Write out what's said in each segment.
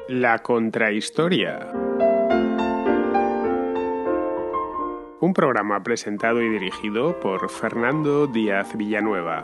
La Contrahistoria. Un programa presentado y dirigido por Fernando Díaz Villanueva.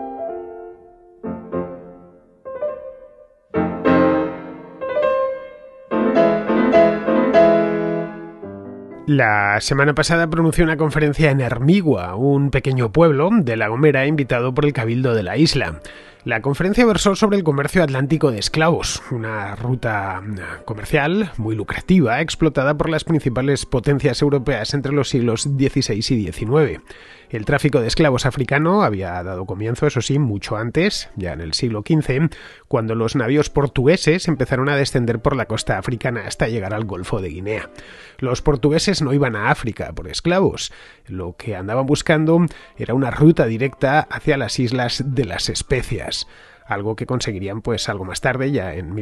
La semana pasada pronunció una conferencia en Hermigua, un pequeño pueblo de La Gomera, invitado por el Cabildo de la isla. La conferencia versó sobre el comercio atlántico de esclavos, una ruta comercial muy lucrativa, explotada por las principales potencias europeas entre los siglos XVI y XIX. El tráfico de esclavos africano había dado comienzo, eso sí, mucho antes, ya en el siglo XV, cuando los navíos portugueses empezaron a descender por la costa africana hasta llegar al Golfo de Guinea. Los portugueses no iban a África por esclavos, lo que andaban buscando era una ruta directa hacia las Islas de las Especias, algo que conseguirían pues algo más tarde, ya en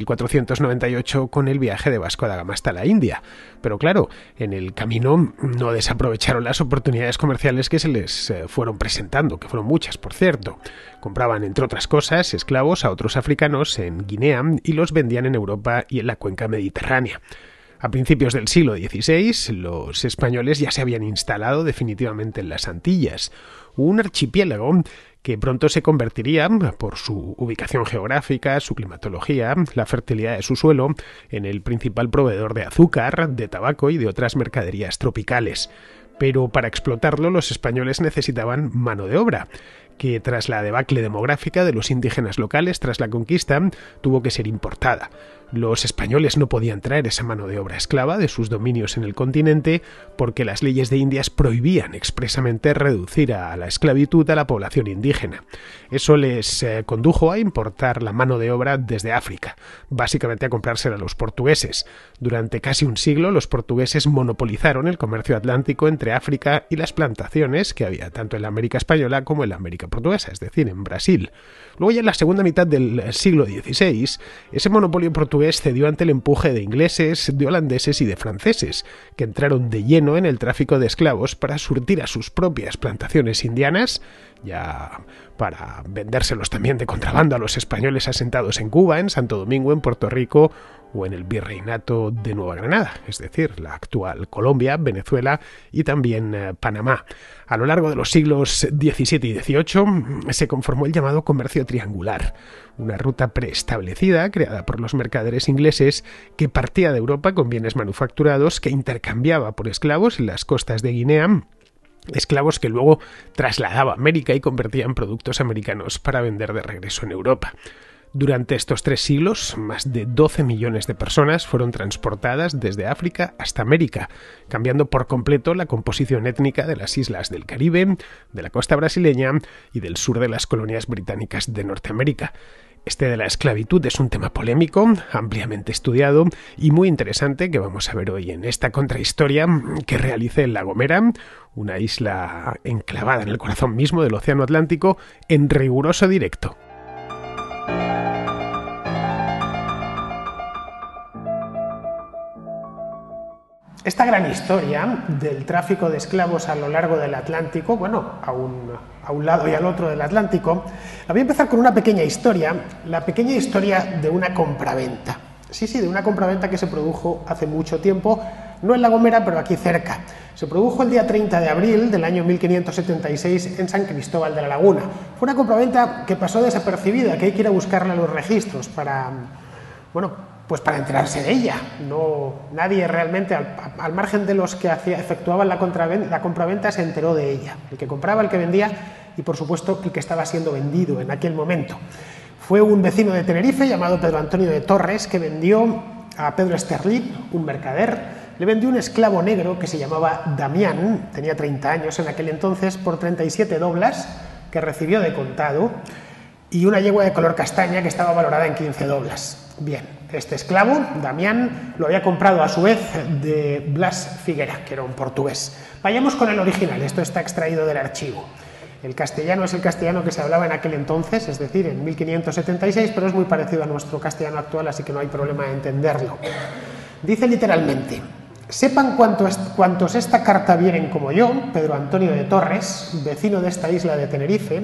1498, con el viaje de Vasco da Gama hasta la India. Pero claro, en el camino no desaprovecharon las oportunidades comerciales que se les fueron presentando, que fueron muchas, por cierto. Compraban, entre otras cosas, esclavos a otros africanos en Guinea y los vendían en Europa y en la cuenca mediterránea. A principios del siglo XVI, los españoles ya se habían instalado definitivamente en las Antillas, un archipiélago que pronto se convertiría, por su ubicación geográfica, su climatología, la fertilidad de su suelo, en el principal proveedor de azúcar, de tabaco y de otras mercaderías tropicales. Pero para explotarlo los españoles necesitaban mano de obra, que tras la debacle demográfica de los indígenas locales tras la conquista tuvo que ser importada. Los españoles no podían traer esa mano de obra esclava de sus dominios en el continente porque las leyes de Indias prohibían expresamente reducir a la esclavitud a la población indígena. Eso les condujo a importar la mano de obra desde África, básicamente a comprársela a los portugueses. Durante casi un siglo los portugueses monopolizaron el comercio atlántico entre África y las plantaciones que había tanto en la América española como en la América portuguesa, es decir, en Brasil. Luego ya en la segunda mitad del siglo XVI, ese monopolio portugués cedió ante el empuje de ingleses, de holandeses y de franceses, que entraron de lleno en el tráfico de esclavos para surtir a sus propias plantaciones indianas, ya para vendérselos también de contrabando a los españoles asentados en Cuba, en Santo Domingo, en Puerto Rico o en el Virreinato de Nueva Granada, es decir, la actual Colombia, Venezuela y también Panamá. A lo largo de los siglos XVII y XVIII se conformó el llamado comercio triangular, una ruta preestablecida creada por los mercaderes ingleses que partía de Europa con bienes manufacturados que intercambiaba por esclavos en las costas de Guinea, esclavos que luego trasladaba a América y convertía en productos americanos para vender de regreso en Europa. Durante estos 3 siglos, más de 12 millones de personas fueron transportadas desde África hasta América, cambiando por completo la composición étnica de las islas del Caribe, de la costa brasileña y del sur de las colonias británicas de Norteamérica. Este de la esclavitud es un tema polémico, ampliamente estudiado y muy interesante que vamos a ver hoy en esta contrahistoria que realicé en La Gomera, una isla enclavada en el corazón mismo del Océano Atlántico, en riguroso directo. Esta gran historia del tráfico de esclavos a lo largo del Atlántico, a un lado y al otro del Atlántico, la voy a empezar con una pequeña historia, la pequeña historia de una compraventa. Sí, de una compraventa que se produjo hace mucho tiempo, no en La Gomera, pero aquí cerca. Se produjo el día 30 de abril del año 1576 en San Cristóbal de la Laguna. Fue una compraventa que pasó desapercibida, que hay que ir a buscarla en los registros para enterarse de ella. Nadie realmente, al margen de los que efectuaban la compraventa, se enteró de ella. El que compraba, el que vendía y, por supuesto, el que estaba siendo vendido en aquel momento. Fue un vecino de Tenerife llamado Pedro Antonio de Torres que vendió a Pedro Esterlip, un mercader, le vendió un esclavo negro que se llamaba Damián, tenía 30 años en aquel entonces, por 37 doblas que recibió de contado, y una yegua de color castaña que estaba valorada en 15 doblas. Bien, este esclavo, Damián, lo había comprado a su vez de Blas Figuera, que era un portugués. Vayamos con el original, esto está extraído del archivo. El castellano es el castellano que se hablaba en aquel entonces, es decir, en 1576, pero es muy parecido a nuestro castellano actual, así que no hay problema en entenderlo. Dice literalmente: sepan cuantos esta carta vieren como yo, Pedro Antonio de Torres, vecino de esta isla de Tenerife,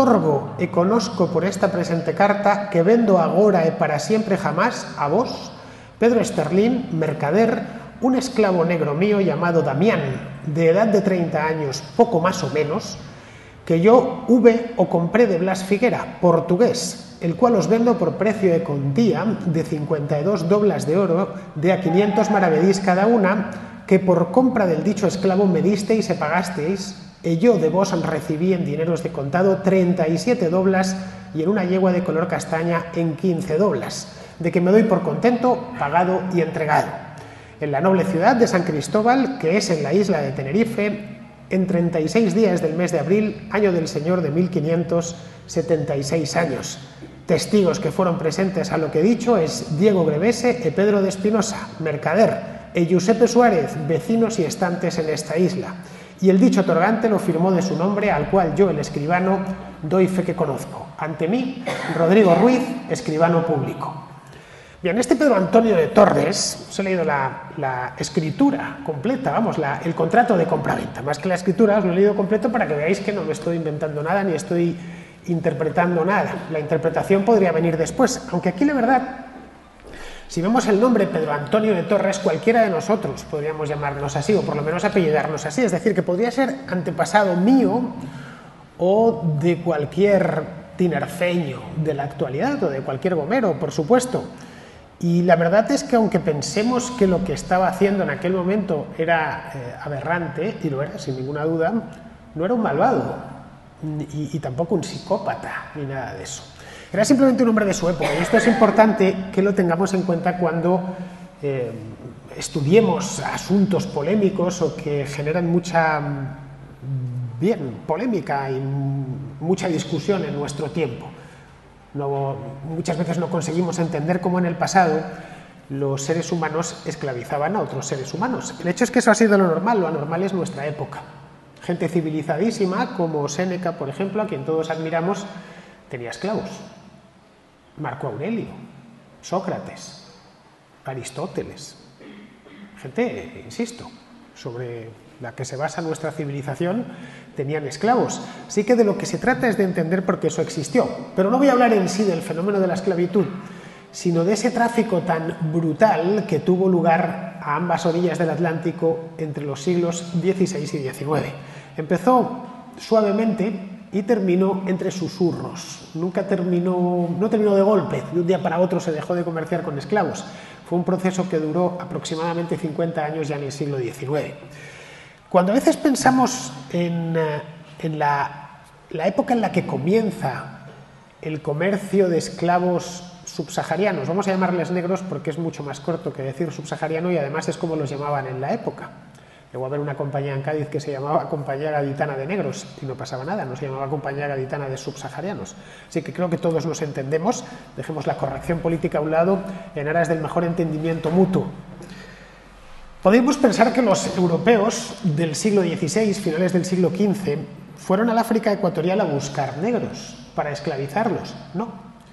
otorgo e conozco por esta presente carta que vendo agora e para siempre jamás a vos Pedro Esterlín, mercader, un esclavo negro mío llamado Damián, de edad de 30 años, poco más o menos, que yo hube o compré de Blas Figuera, portugués, el cual os vendo por precio de contía de 52 doblas de oro, de a 500 maravedís cada una, que por compra del dicho esclavo me disteis y pagasteis, y yo de vos recibí en dineros de contado 37 doblas y en una yegua de color castaña en 15 doblas, de que me doy por contento, pagado y entregado. En la noble ciudad de San Cristóbal, que es en la isla de Tenerife, en 36 días del mes de abril, año del Señor de 1576 años. Testigos que fueron presentes a lo que he dicho es Diego Grevese e Pedro de Espinosa, mercader, e Giuseppe Suárez, vecinos y estantes en esta isla. Y el dicho otorgante lo firmó de su nombre, al cual yo, el escribano, doy fe que conozco. Ante mí, Rodrigo Ruiz, escribano público. Bien, este Pedro Antonio de Torres, os he leído la escritura completa, vamos, el contrato de compraventa. Más que la escritura, os lo he leído completo para que veáis que no me estoy inventando nada ni estoy interpretando nada. La interpretación podría venir después, aunque aquí la verdad, si vemos el nombre Pedro Antonio de Torres, cualquiera de nosotros podríamos llamarnos así, o por lo menos apellidarnos así, es decir, que podría ser antepasado mío o de cualquier tinerfeño de la actualidad o de cualquier gomero, por supuesto. Y la verdad es que aunque pensemos que lo que estaba haciendo en aquel momento era aberrante, y lo era sin ninguna duda, no era un malvado y tampoco un psicópata ni nada de eso. Era simplemente un hombre de su época, y esto es importante que lo tengamos en cuenta cuando estudiemos asuntos polémicos o que generan mucha polémica y mucha discusión en nuestro tiempo. Muchas veces no conseguimos entender cómo en el pasado los seres humanos esclavizaban a otros seres humanos. El hecho es que eso ha sido lo anormal es nuestra época. Gente civilizadísima como Séneca, por ejemplo, a quien todos admiramos, tenía esclavos. Marco Aurelio, Sócrates, Aristóteles. Gente, insisto, sobre la que se basa nuestra civilización, tenían esclavos. Así que de lo que se trata es de entender por qué eso existió. Pero no voy a hablar en sí del fenómeno de la esclavitud, sino de ese tráfico tan brutal que tuvo lugar a ambas orillas del Atlántico entre los siglos XVI y XIX. Empezó suavemente y terminó entre susurros. No terminó de golpe, de un día para otro se dejó de comerciar con esclavos. Fue un proceso que duró aproximadamente 50 años ya en el siglo XIX. Cuando a veces pensamos en la época en la que comienza el comercio de esclavos subsaharianos, vamos a llamarles negros porque es mucho más corto que decir subsahariano y además es como los llamaban en la época. Llegó a haber una compañía en Cádiz que se llamaba Compañía Gaditana de Negros y no pasaba nada, no se llamaba Compañía Gaditana de Subsaharianos. Así que creo que todos nos entendemos, dejemos la corrección política a un lado en aras del mejor entendimiento mutuo. Podemos pensar que los europeos del siglo XVI, finales del siglo XV, fueron al África ecuatorial a buscar negros para esclavizarlos. No.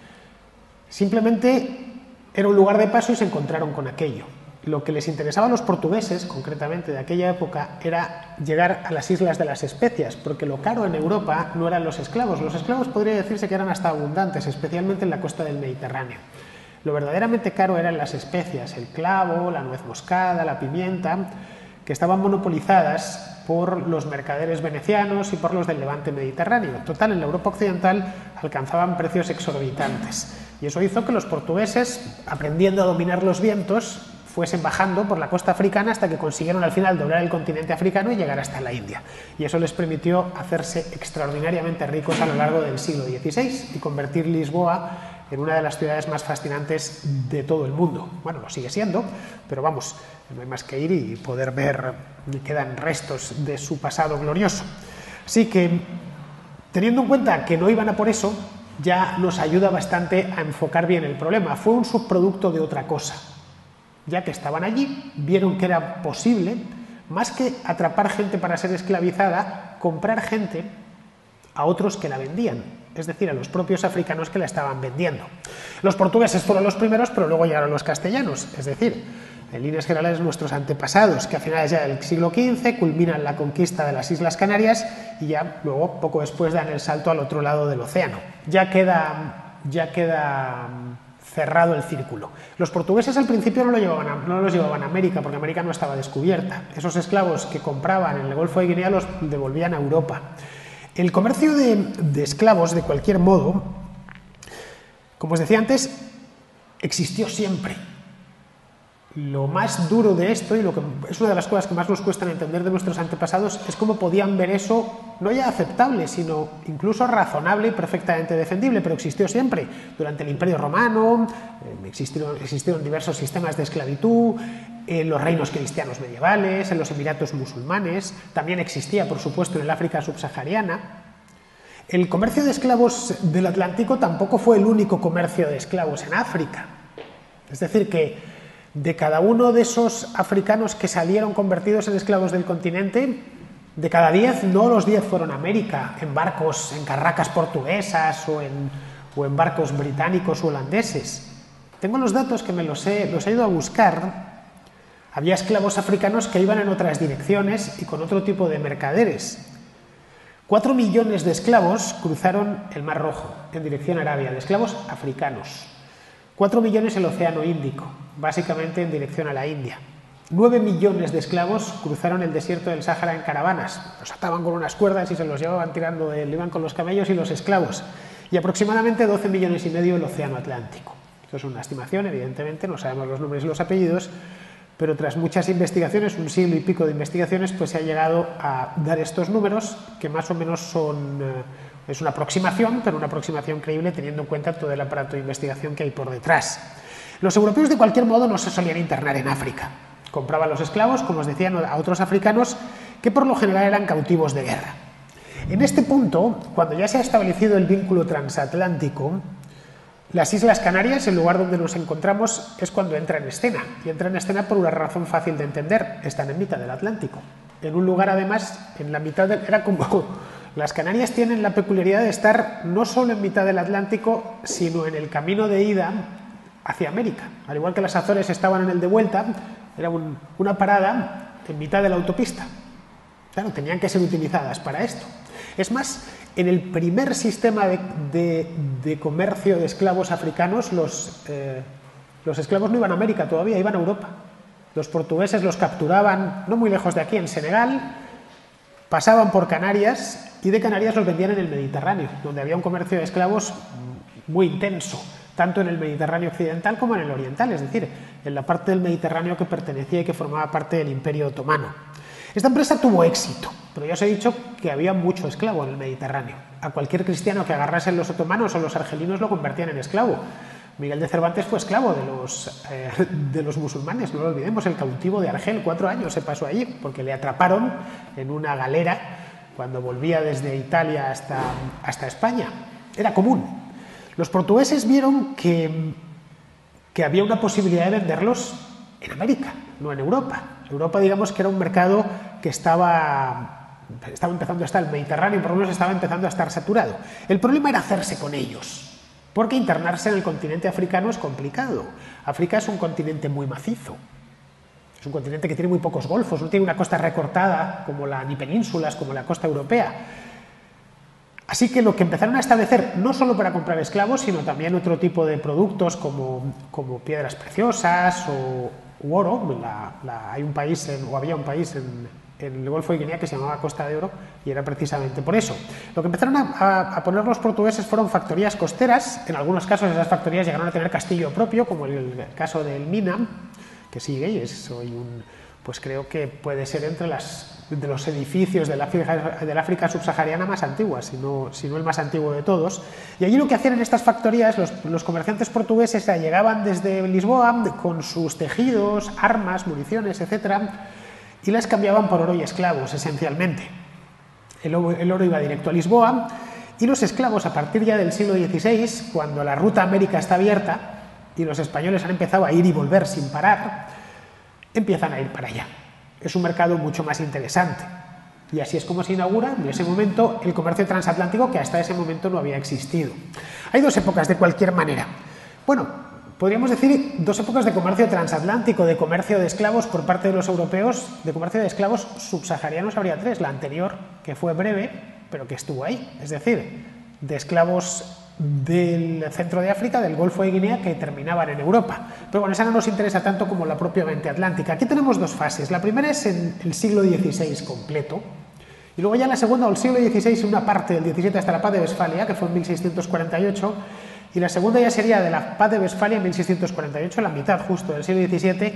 Simplemente era un lugar de paso y se encontraron con aquello. Lo que les interesaba a los portugueses, concretamente de aquella época, era llegar a las Islas de las Especias, porque lo caro en Europa no eran los esclavos. Los esclavos podría decirse que eran hasta abundantes, especialmente en la costa del Mediterráneo. Lo verdaderamente caro eran las especias, el clavo, la nuez moscada, la pimienta, que estaban monopolizadas por los mercaderes venecianos y por los del levante mediterráneo. Total, en la Europa occidental alcanzaban precios exorbitantes. Y eso hizo que los portugueses, aprendiendo a dominar los vientos, fuesen bajando por la costa africana hasta que consiguieron al final doblar el continente africano y llegar hasta la India. Y eso les permitió hacerse extraordinariamente ricos a lo largo del siglo XVI y convertir Lisboa en una de las ciudades más fascinantes de todo el mundo. Bueno, lo sigue siendo, pero vamos, no hay más que ir y poder ver, quedan restos de su pasado glorioso. Así que, teniendo en cuenta que no iban a por eso, ya nos ayuda bastante a enfocar bien el problema. Fue un subproducto de otra cosa. Ya que estaban allí, vieron que era posible, más que atrapar gente para ser esclavizada, comprar gente a otros que la vendían, es decir, a los propios africanos que la estaban vendiendo. Los portugueses fueron los primeros, pero luego llegaron los castellanos, es decir, en líneas generales nuestros antepasados, que a finales ya del siglo XV culminan la conquista de las Islas Canarias y ya luego, poco después, dan el salto al otro lado del océano. Ya queda cerrado el círculo. Los portugueses al principio no los llevaban a América, porque América no estaba descubierta. Esos esclavos que compraban en el Golfo de Guinea los devolvían a Europa. El comercio de esclavos, de cualquier modo, como os decía antes, existió siempre. Lo más duro de esto, y lo que es una de las cosas que más nos cuesta entender de nuestros antepasados, es cómo podían ver eso no ya aceptable, sino incluso razonable y perfectamente defendible, pero existió siempre. Durante el Imperio Romano existieron diversos sistemas de esclavitud, en los reinos cristianos medievales, en los Emiratos musulmanes, también existía, por supuesto, en el África subsahariana. El comercio de esclavos del Atlántico tampoco fue el único comercio de esclavos en África. Es decir, que de cada uno de esos africanos que salieron convertidos en esclavos del continente, de cada 10, no los 10 fueron a América, en barcos, en carracas portuguesas o en barcos británicos o holandeses. Tengo los datos que los he ido a buscar. Había esclavos africanos que iban en otras direcciones y con otro tipo de mercaderes. 4 millones de esclavos cruzaron el Mar Rojo en dirección a Arabia, de esclavos africanos. 4 millones el Océano Índico, básicamente en dirección a la India. 9 millones de esclavos cruzaron el desierto del Sáhara en caravanas. Los ataban con unas cuerdas y se los llevaban tirando, iban con los camellos y los esclavos. Y aproximadamente 12 millones y medio el Océano Atlántico. Esto es una estimación, evidentemente, no sabemos los nombres y los apellidos, pero tras muchas investigaciones, un siglo y pico de investigaciones, pues se ha llegado a dar estos números, que más o menos son... es una aproximación, pero una aproximación creíble teniendo en cuenta todo el aparato de investigación que hay por detrás. Los europeos, de cualquier modo, no se solían internar en África. Compraban los esclavos, como os decía, a otros africanos que por lo general eran cautivos de guerra. En este punto, cuando ya se ha establecido el vínculo transatlántico, las Islas Canarias, el lugar donde nos encontramos, es cuando entra en escena. Y entra en escena por una razón fácil de entender: están en mitad del Atlántico. En un lugar, además, en la mitad del... Era como... Las Canarias tienen la peculiaridad de estar no solo en mitad del Atlántico, sino en el camino de ida hacia América. Al igual que las Azores estaban en el de vuelta, era una parada en mitad de la autopista. Claro, tenían que ser utilizadas para esto. Es más, en el primer sistema de comercio de esclavos africanos, los esclavos no iban a América todavía, iban a Europa. Los portugueses los capturaban no muy lejos de aquí, en Senegal, pasaban por Canarias y de Canarias los vendían en el Mediterráneo, donde había un comercio de esclavos muy intenso, tanto en el Mediterráneo occidental como en el oriental, es decir, en la parte del Mediterráneo que pertenecía y que formaba parte del Imperio Otomano. Esta empresa tuvo éxito, pero ya os he dicho que había mucho esclavo en el Mediterráneo. A cualquier cristiano que agarrasen los otomanos o los argelinos lo convertían en esclavo. Miguel de Cervantes fue esclavo de los musulmanes, no lo olvidemos, el cautivo de Argel, 4 años se pasó allí, porque le atraparon en una galera cuando volvía desde Italia hasta España. Era común. Los portugueses vieron que había una posibilidad de venderlos en América, no en Europa. Europa, digamos que era un mercado que estaba empezando a estar, el Mediterráneo por lo menos estaba empezando a estar saturado. El problema era hacerse con ellos, porque internarse en el continente africano es complicado. África es un continente muy macizo. Es un continente que tiene muy pocos golfos, no tiene una costa recortada ni penínsulas como la costa europea. Así que lo que empezaron a establecer, no solo para comprar esclavos, sino también otro tipo de productos como piedras preciosas u oro. Había un país en el Golfo de Guinea que se llamaba Costa de Oro y era precisamente por eso. Lo que empezaron a poner los portugueses fueron factorías costeras. En algunos casos esas factorías llegaron a tener castillo propio, como el caso del Mina, que sigue y es hoy pues creo que puede ser entre de los edificios del África subsahariana más antiguas, si no el más antiguo de todos. Y allí lo que hacían en estas factorías, los comerciantes portugueses llegaban desde Lisboa con sus tejidos, armas, municiones, etcétera, y las cambiaban por oro y esclavos, esencialmente. El oro iba directo a Lisboa y los esclavos, a partir ya del siglo XVI, cuando la ruta a América está abierta y los españoles han empezado a ir y volver sin parar, empiezan a ir para allá. Es un mercado mucho más interesante. Y así es como se inaugura en ese momento el comercio transatlántico, que hasta ese momento no había existido. Hay dos épocas, de cualquier manera. Bueno, podríamos decir dos épocas de comercio transatlántico, de comercio de esclavos por parte de los europeos. De comercio de esclavos subsaharianos habría 3. La anterior, que fue breve, pero que estuvo ahí. Es decir, de esclavos del centro de África, del Golfo de Guinea, que terminaban en Europa. Pero bueno, esa no nos interesa tanto como la propiamente atlántica. Aquí tenemos dos fases. La primera es en el siglo XVI completo, y luego ya la segunda, o el siglo XVI, una parte del XVII hasta la Paz de Westfalia, que fue en 1648, y la segunda ya sería de la Paz de Westfalia en 1648, la mitad justo del siglo XVII,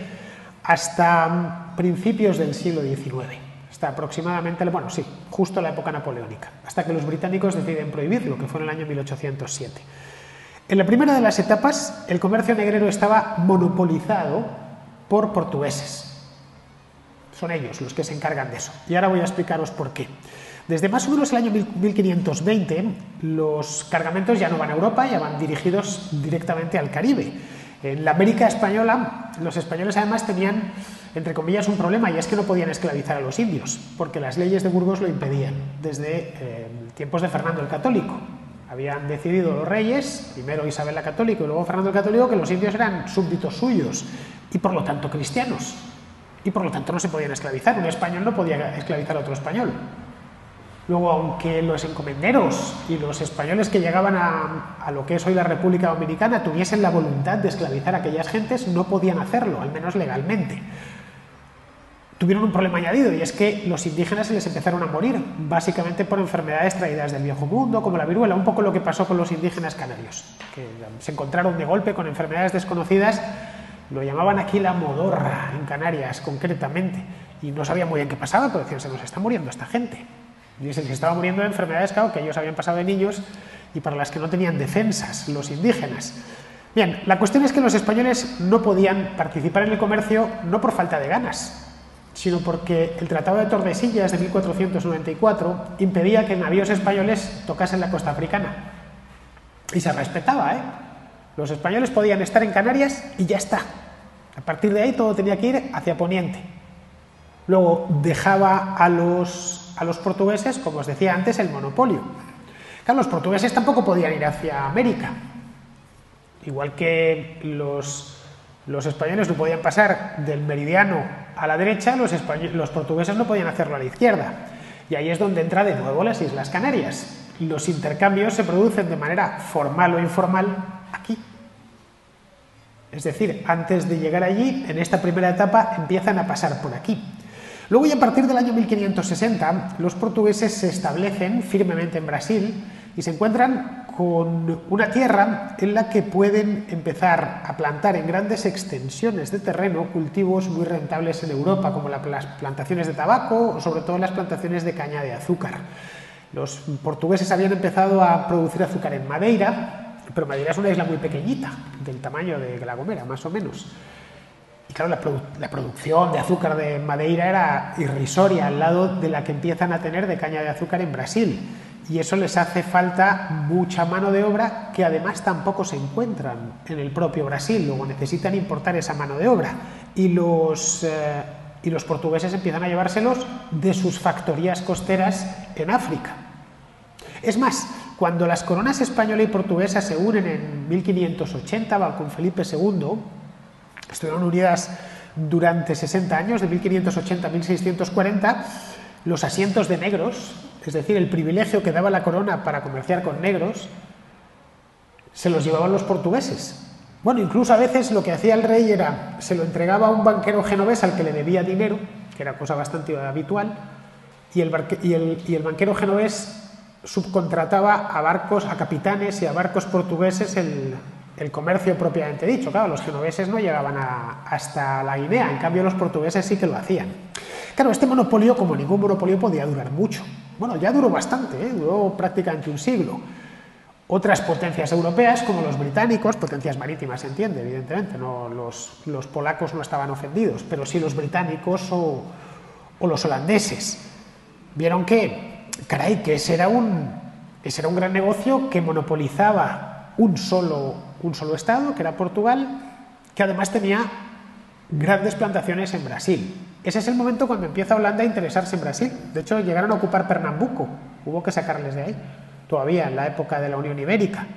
hasta principios del siglo XIX. Hasta aproximadamente, bueno, sí, justo la época napoleónica, hasta que los británicos deciden prohibirlo, que fue en el año 1807. En la primera de las etapas, el comercio negrero estaba monopolizado por portugueses. Son ellos los que se encargan de eso. Y ahora voy a explicaros por qué. Desde más o menos el año 1520, los cargamentos ya no van a Europa, ya van dirigidos directamente al Caribe. En la América española, los españoles además tenían, entre comillas, un problema, y es que no podían esclavizar a los indios, porque las leyes de Burgos lo impedían, desde tiempos de Fernando el Católico. Habían decidido los reyes, primero Isabel la Católica y luego Fernando el Católico, que los indios eran súbditos suyos y por lo tanto cristianos, y por lo tanto no se podían esclavizar. Un español no podía esclavizar a otro español. Luego, aunque los encomenderos y los españoles que llegaban a lo que es hoy la República Dominicana tuviesen la voluntad de esclavizar a aquellas gentes, no podían hacerlo, al menos legalmente. Tuvieron un problema añadido, y es que los indígenas se les empezaron a morir, básicamente por enfermedades traídas del Viejo Mundo, como la viruela, un poco lo que pasó con los indígenas canarios, que se encontraron de golpe con enfermedades desconocidas. Lo llamaban aquí la modorra, en Canarias concretamente, y no sabían muy bien qué pasaba, pero decían, se nos está muriendo esta gente. Y se les estaba muriendo de enfermedades, claro, que ellos habían pasado de niños y para las que no tenían defensas, los indígenas. Bien, la cuestión es que los españoles no podían participar en el comercio no por falta de ganas, sino porque el Tratado de Tordesillas de 1494 impedía que navíos españoles tocasen la costa africana. Y se respetaba, ¿eh? Los españoles podían estar en Canarias y ya está. A partir de ahí todo tenía que ir hacia Poniente. Luego dejaba a los portugueses, como os decía antes, el monopolio. Claro, los portugueses tampoco podían ir hacia América. Igual que los españoles no podían pasar del meridiano a la derecha, los portugueses no podían hacerlo a la izquierda. Y ahí es donde entra de nuevo las Islas Canarias. Los intercambios se producen de manera formal o informal aquí. Es decir, antes de llegar allí, en esta primera etapa, empiezan a pasar por aquí. Luego, ya a partir del año 1560, los portugueses se establecen firmemente en Brasil y se encuentran con una tierra en la que pueden empezar a plantar en grandes extensiones de terreno cultivos muy rentables en Europa, como las plantaciones de tabaco o sobre todo las plantaciones de caña de azúcar. Los portugueses habían empezado a producir azúcar en Madeira, pero Madeira es una isla muy pequeñita, del tamaño de La Gomera, más o menos. Y claro, la producción de azúcar de Madeira era irrisoria al lado de la que empiezan a tener de caña de azúcar en Brasil. Y eso les hace falta mucha mano de obra, que además tampoco se encuentran en el propio Brasil. Luego necesitan importar esa mano de obra. Y los portugueses empiezan a llevárselos de sus factorías costeras en África. Es más, cuando las coronas española y portuguesa se unen en 1580 con Felipe II, estuvieron unidas durante 60 años, de 1580 a 1640, los asientos de negros, es decir, el privilegio que daba la corona para comerciar con negros, se los llevaban los portugueses. Bueno, incluso a veces lo que hacía el rey era, se lo entregaba a un banquero genovés al que le debía dinero, que era cosa bastante habitual, y el banquero genovés subcontrataba a barcos, a capitanes y a barcos portugueses el comercio propiamente dicho. Claro, los genoveses no llegaban hasta la Guinea, en cambio los portugueses sí que lo hacían. Claro, este monopolio, como ningún monopolio, podía durar mucho. Bueno, ya duró bastante, duró prácticamente un siglo. Otras potencias europeas, como los británicos, potencias marítimas se entiende, evidentemente, no, los polacos no estaban ofendidos, pero sí los británicos o los holandeses, vieron que, caray, que ese era un gran negocio que monopolizaba un solo estado, que era Portugal, que además tenía grandes plantaciones en Brasil. Ese es el momento cuando empieza Holanda a interesarse en Brasil. De hecho, llegaron a ocupar Pernambuco, hubo que sacarles de ahí, todavía en la época de la Unión Ibérica.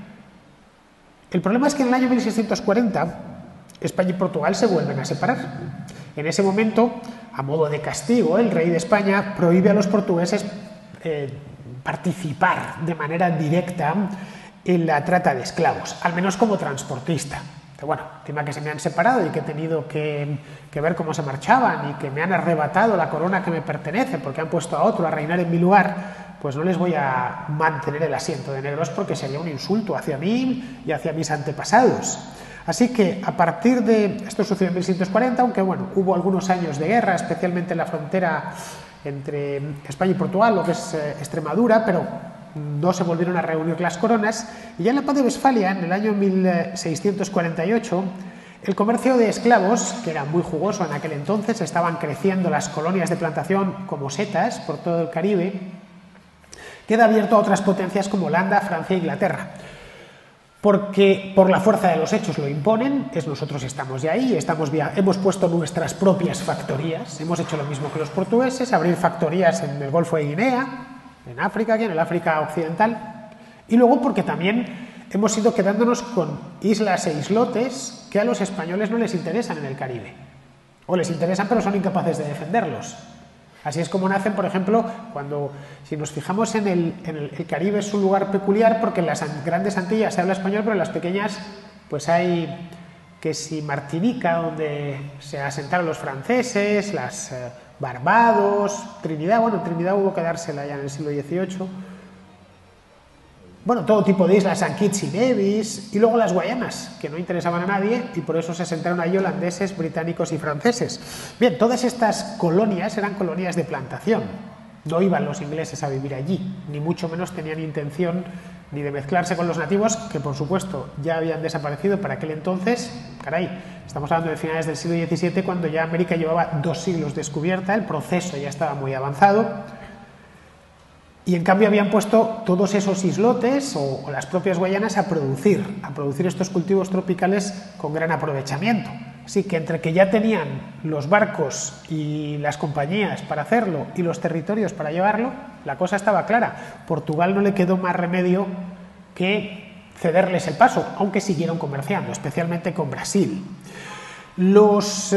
El problema es que en el año 1640 España y Portugal se vuelven a separar. En ese momento, a modo de castigo, el rey de España prohíbe a los portugueses participar de manera directa en la trata de esclavos, al menos como transportista. Pero bueno, encima que se me han separado y que he tenido que ver cómo se marchaban y que me han arrebatado la corona que me pertenece porque han puesto a otro a reinar en mi lugar, pues no les voy a mantener el asiento de negros porque sería un insulto hacia mí y hacia mis antepasados. Así que a partir de... Esto sucedió en 1640, aunque bueno, hubo algunos años de guerra, especialmente en la frontera entre España y Portugal, lo que es Extremadura, pero no se volvieron a reunir las coronas, y ya en la paz de Westfalia, en el año 1648, el comercio de esclavos, que era muy jugoso en aquel entonces, estaban creciendo las colonias de plantación como setas por todo el Caribe, queda abierto a otras potencias como Holanda, Francia e Inglaterra. Porque por la fuerza de los hechos lo imponen, nosotros estamos ya ahí, hemos puesto nuestras propias factorías, hemos hecho lo mismo que los portugueses, abrir factorías en el Golfo de Guinea, en África, aquí en el África Occidental, y luego porque también hemos ido quedándonos con islas e islotes que a los españoles no les interesan en el Caribe, o les interesan pero son incapaces de defenderlos. Así es como nacen, por ejemplo, si nos fijamos en el Caribe es un lugar peculiar porque en las grandes Antillas se habla español, pero en las pequeñas pues hay que si Martinica, donde se asentaron los franceses, las Barbados, Trinidad, bueno, Trinidad hubo que dársela ya en el siglo XVIII, bueno, todo tipo de islas, San Kitts y Nevis, y luego las Guayanas, que no interesaban a nadie, y por eso se asentaron ahí holandeses, británicos y franceses. Bien, todas estas colonias eran colonias de plantación, no iban los ingleses a vivir allí, ni mucho menos tenían intención ni de mezclarse con los nativos, que por supuesto ya habían desaparecido para aquel entonces. Caray, estamos hablando de finales del siglo XVII, cuando ya América llevaba 2 siglos descubierta, el proceso ya estaba muy avanzado, y en cambio habían puesto todos esos islotes o las propias Guayanas a producir estos cultivos tropicales con gran aprovechamiento. Así que entre que ya tenían los barcos y las compañías para hacerlo y los territorios para llevarlo, la cosa estaba clara. Portugal no le quedó más remedio que cederles el paso, aunque siguieron comerciando, especialmente con Brasil. Ni los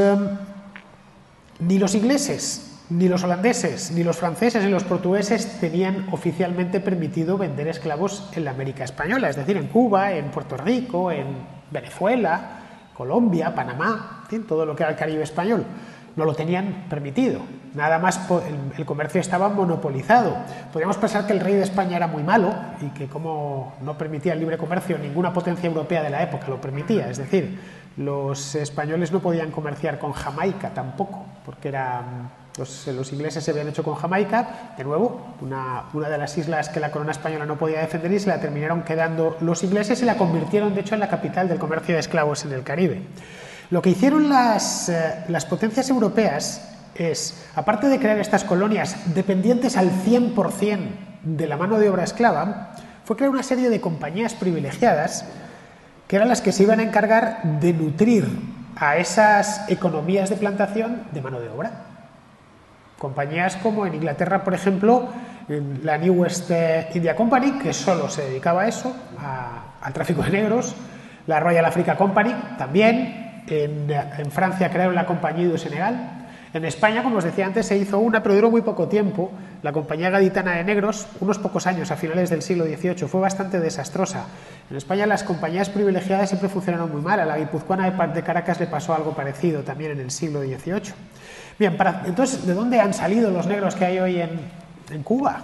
ingleses, ni los holandeses, ni los franceses, ni los portugueses tenían oficialmente permitido vender esclavos en la América española, es decir, en Cuba, en Puerto Rico, en Venezuela, Colombia, Panamá, en fin, todo lo que era el Caribe español. No lo tenían permitido, nada más el comercio estaba monopolizado. Podríamos pensar que el rey de España era muy malo y que como no permitía el libre comercio, ninguna potencia europea de la época lo permitía, es decir, los españoles no podían comerciar con Jamaica tampoco, porque los ingleses se habían hecho con Jamaica, de nuevo, una de las islas que la corona española no podía defender, y se la terminaron quedando los ingleses y la convirtieron, de hecho, en la capital del comercio de esclavos en el Caribe. Lo que hicieron las potencias europeas es, aparte de crear estas colonias dependientes al 100% de la mano de obra esclava, fue crear una serie de compañías privilegiadas que eran las que se iban a encargar de nutrir a esas economías de plantación de mano de obra. Compañías como en Inglaterra, por ejemplo, la New West India Company, que solo se dedicaba a eso, al tráfico de negros, la Royal Africa Company también, en Francia crearon la Compañía du Senegal, en España, como os decía antes, se hizo una, pero duró muy poco tiempo, la Compañía Gaditana de Negros, unos pocos años, a finales del siglo XVIII, fue bastante desastrosa. En España las compañías privilegiadas siempre funcionaron muy mal, a la guipuzcoana de Caracas le pasó algo parecido también en el siglo XVIII. Bien, entonces, ¿de dónde han salido los negros que hay hoy en Cuba?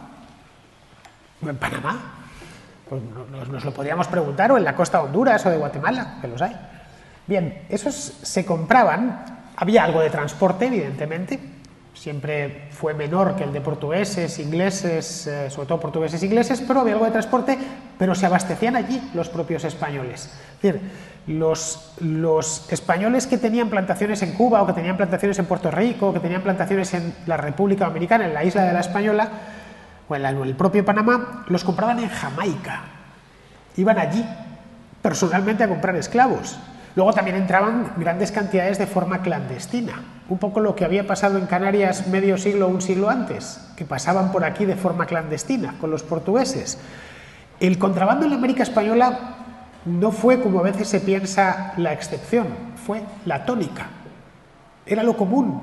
¿O en Panamá? Pues nos lo podríamos preguntar, o en la costa de Honduras o de Guatemala, que los hay. Bien, esos se compraban, había algo de transporte, evidentemente, siempre fue menor que el de portugueses, ingleses, sobre todo portugueses e ingleses, pero había algo de transporte, pero se abastecían allí los propios españoles. Es decir, los españoles que tenían plantaciones en Cuba, o que tenían plantaciones en Puerto Rico, o que tenían plantaciones en la República Dominicana, en la isla de la Española, o en el propio Panamá, los compraban en Jamaica. Iban allí personalmente a comprar esclavos. Luego también entraban grandes cantidades de forma clandestina, un poco lo que había pasado en Canarias medio siglo o un siglo antes, que pasaban por aquí de forma clandestina con los portugueses. El contrabando en la América Española no fue, como a veces se piensa, la excepción, fue la tónica. Era lo común.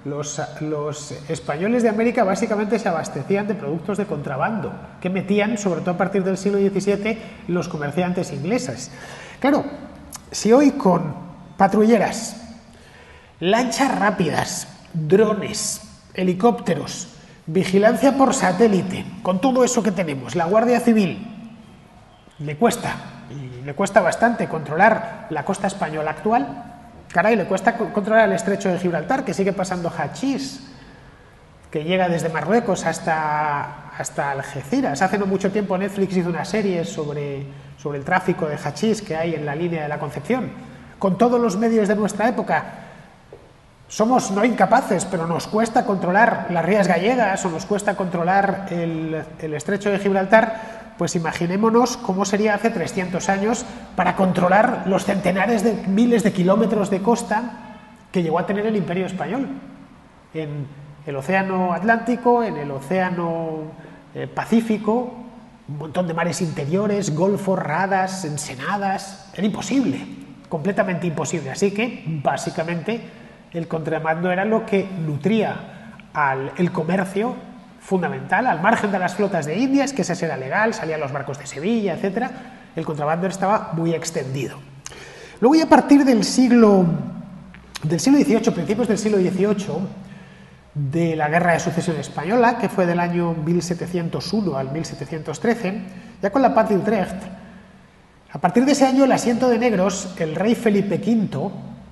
los españoles de América básicamente se abastecían de productos de contrabando que metían, sobre todo a partir del siglo XVII, los comerciantes ingleses. Claro, si hoy con patrulleras, lanchas rápidas, drones, helicópteros, vigilancia por satélite, con todo eso que tenemos, la Guardia Civil, le cuesta, y le cuesta bastante controlar la costa española actual. Caray, le cuesta controlar el estrecho de Gibraltar, que sigue pasando hachís, que llega desde Marruecos hasta Algeciras. Hace no mucho tiempo Netflix hizo una serie sobre el tráfico de hachís que hay en la línea de la Concepción. Con todos los medios de nuestra época, somos no incapaces, pero nos cuesta controlar las Rías Gallegas o nos cuesta controlar el estrecho de Gibraltar. Pues imaginémonos cómo sería hace 300 años para controlar los centenares de miles de kilómetros de costa que llegó a tener el Imperio Español en el Océano Atlántico, en el Océano Pacífico, un montón de mares interiores, golfos, radas, ensenadas. Era imposible, completamente imposible. Así que, básicamente, el contrabando era lo que nutría el comercio fundamental, al margen de las flotas de Indias, que ese era legal, salían los barcos de Sevilla, etc. El contrabando estaba muy extendido. Luego, ya a partir del siglo XVIII, principios del siglo XVIII, de la Guerra de Sucesión Española, que fue del año 1701 al 1713, ya con la Paz de Utrecht, a partir de ese año, el asiento de negros, el rey Felipe V,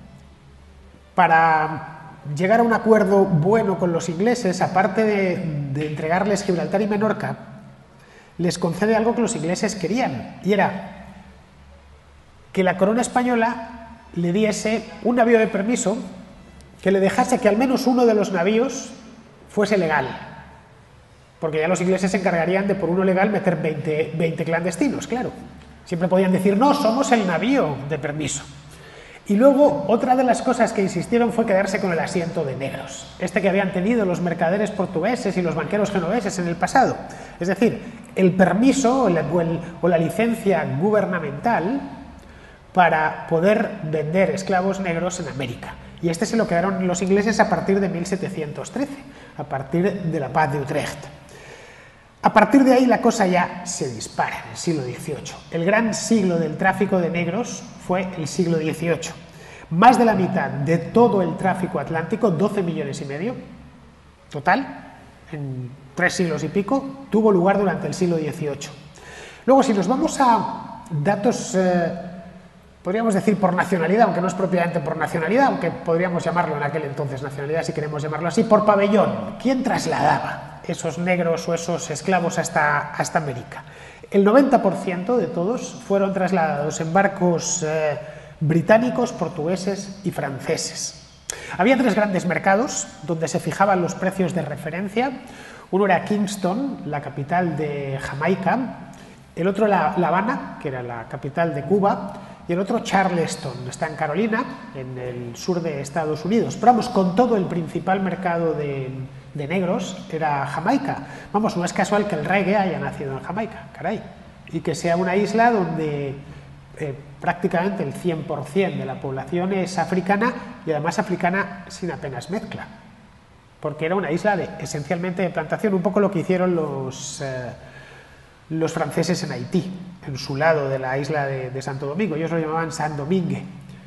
para llegar a un acuerdo bueno con los ingleses, aparte de entregarles Gibraltar y Menorca, les concede algo que los ingleses querían, y era que la corona española le diese un navío de permiso que le dejase que al menos uno de los navíos fuese legal, porque ya los ingleses se encargarían de, por uno legal, meter 20 clandestinos, claro. Siempre podían decir, no, somos el navío de permiso. Y luego, otra de las cosas que insistieron fue quedarse con el asiento de negros, que habían tenido los mercaderes portugueses y los banqueros genoveses en el pasado. Es decir, el permiso o la licencia gubernamental para poder vender esclavos negros en América. Y se lo quedaron los ingleses a partir de 1713, a partir de la Paz de Utrecht. A partir de ahí la cosa ya se dispara en el siglo XVIII. El gran siglo del tráfico de negros fue el siglo XVIII. Más de la mitad de todo el tráfico atlántico, 12 millones y medio, total, en 3 siglos y pico, tuvo lugar durante el siglo XVIII. Luego, si nos vamos a datos, podríamos decir por nacionalidad, aunque no es propiamente por nacionalidad, aunque podríamos llamarlo en aquel entonces nacionalidad, si queremos llamarlo así, por pabellón. ¿Quién trasladaba esos negros o esos esclavos hasta América? El 90% de todos fueron trasladados en barcos británicos, portugueses y franceses. Había 3 grandes mercados donde se fijaban los precios de referencia. Uno era Kingston, la capital de Jamaica, el otro La Habana, que era la capital de Cuba, y el otro Charleston, está en Carolina, en el sur de Estados Unidos. Pero vamos, con todo, el principal mercado de negros era Jamaica. Vamos, no es casual que el reggae haya nacido en Jamaica, caray, y que sea una isla donde prácticamente el 100% de la población es africana, y además africana sin apenas mezcla, porque era una isla esencialmente de plantación, un poco lo que hicieron los franceses en Haití, en su lado de la isla de Santo Domingo. Ellos lo llamaban San Domingue.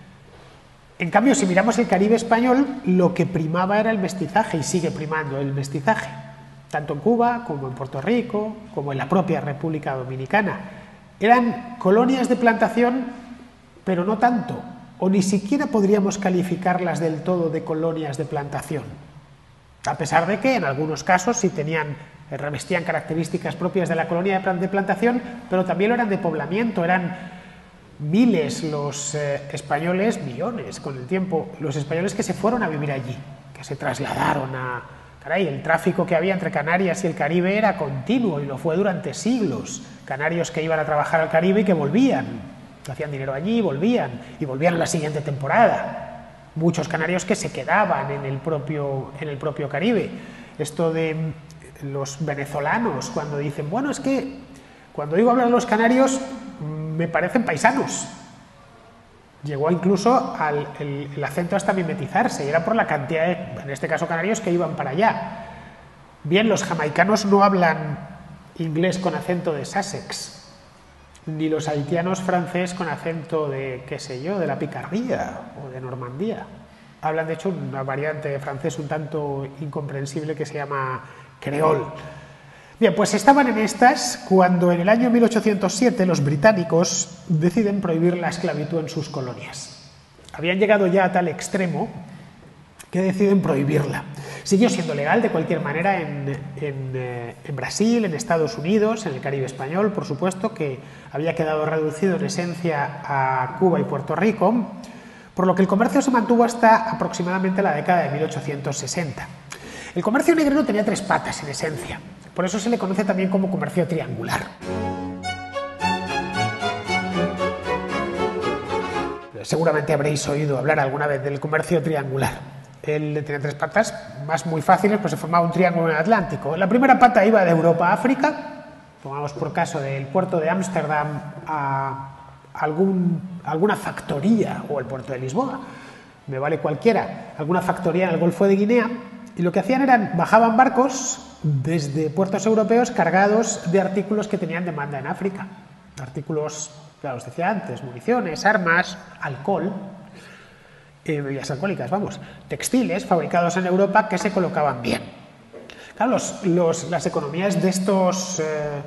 En cambio, si miramos el Caribe español, lo que primaba era el mestizaje, y sigue primando el mestizaje, tanto en Cuba como en Puerto Rico, como en la propia República Dominicana. Eran colonias de plantación, pero no tanto, o ni siquiera podríamos calificarlas del todo de colonias de plantación, a pesar de que en algunos casos sí revestían características propias de la colonia de plantación, pero también lo eran de poblamiento. Eran miles los españoles, millones con el tiempo, los españoles que se fueron a vivir allí, que se trasladaron Caray, el tráfico que había entre Canarias y el Caribe era continuo, y lo fue durante siglos. Canarios que iban a trabajar al Caribe y que volvían, hacían dinero allí, volvían en la siguiente temporada. Muchos canarios que se quedaban en el propio Caribe. Esto de los venezolanos, cuando dicen, bueno, es que cuando oigo hablar de los canarios me parecen paisanos. Llegó incluso el acento hasta mimetizarse, y era por la cantidad de, en este caso canarios, que iban para allá. Bien, los jamaicanos no hablan inglés con acento de Sussex, ni los haitianos francés con acento de, qué sé yo, de la Picardía o de Normandía. Hablan, de hecho, una variante de francés un tanto incomprensible que se llama creol. Bien, pues estaban en estas cuando en el año 1807 los británicos deciden prohibir la esclavitud en sus colonias. Habían llegado ya a tal extremo que deciden prohibirla. Siguió siendo legal de cualquier manera en Brasil, en Estados Unidos, en el Caribe español, por supuesto, que había quedado reducido en esencia a Cuba y Puerto Rico, por lo que el comercio se mantuvo hasta aproximadamente la década de 1860. El comercio negrero tenía tres patas en esencia, por eso se le conoce también como comercio triangular. Seguramente habréis oído hablar alguna vez del comercio triangular. Él tenía tres patas, más muy fáciles, pues se formaba un triángulo en el Atlántico. La primera pata iba de Europa a África, pongamos por caso del puerto de Ámsterdam a alguna factoría, o el puerto de Lisboa, me vale cualquiera, alguna factoría en el Golfo de Guinea, y lo que hacían era, bajaban barcos desde puertos europeos cargados de artículos que tenían demanda en África. Artículos, ya os decía antes, municiones, armas, alcohol, bebidas alcohólicas, vamos, textiles fabricados en Europa que se colocaban bien. Claro, las economías de estos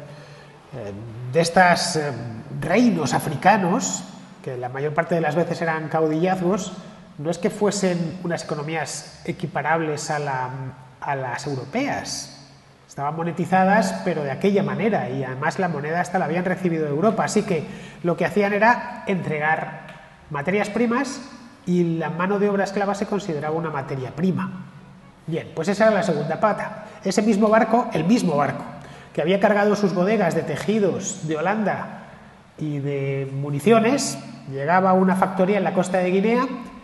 reinos africanos, que la mayor parte de las veces eran caudillazgos, no es que fuesen unas economías equiparables a las europeas. Estaban monetizadas, pero de aquella manera, y además la moneda hasta la habían recibido de Europa, así que lo que hacían era entregar materias primas y la mano de obra esclava se consideraba una materia prima. Bien, pues esa era la segunda pata. Ese mismo barco, el mismo barco, que había cargado sus bodegas de tejidos de Holanda y de municiones, llegaba a una factoría en la costa de Guinea,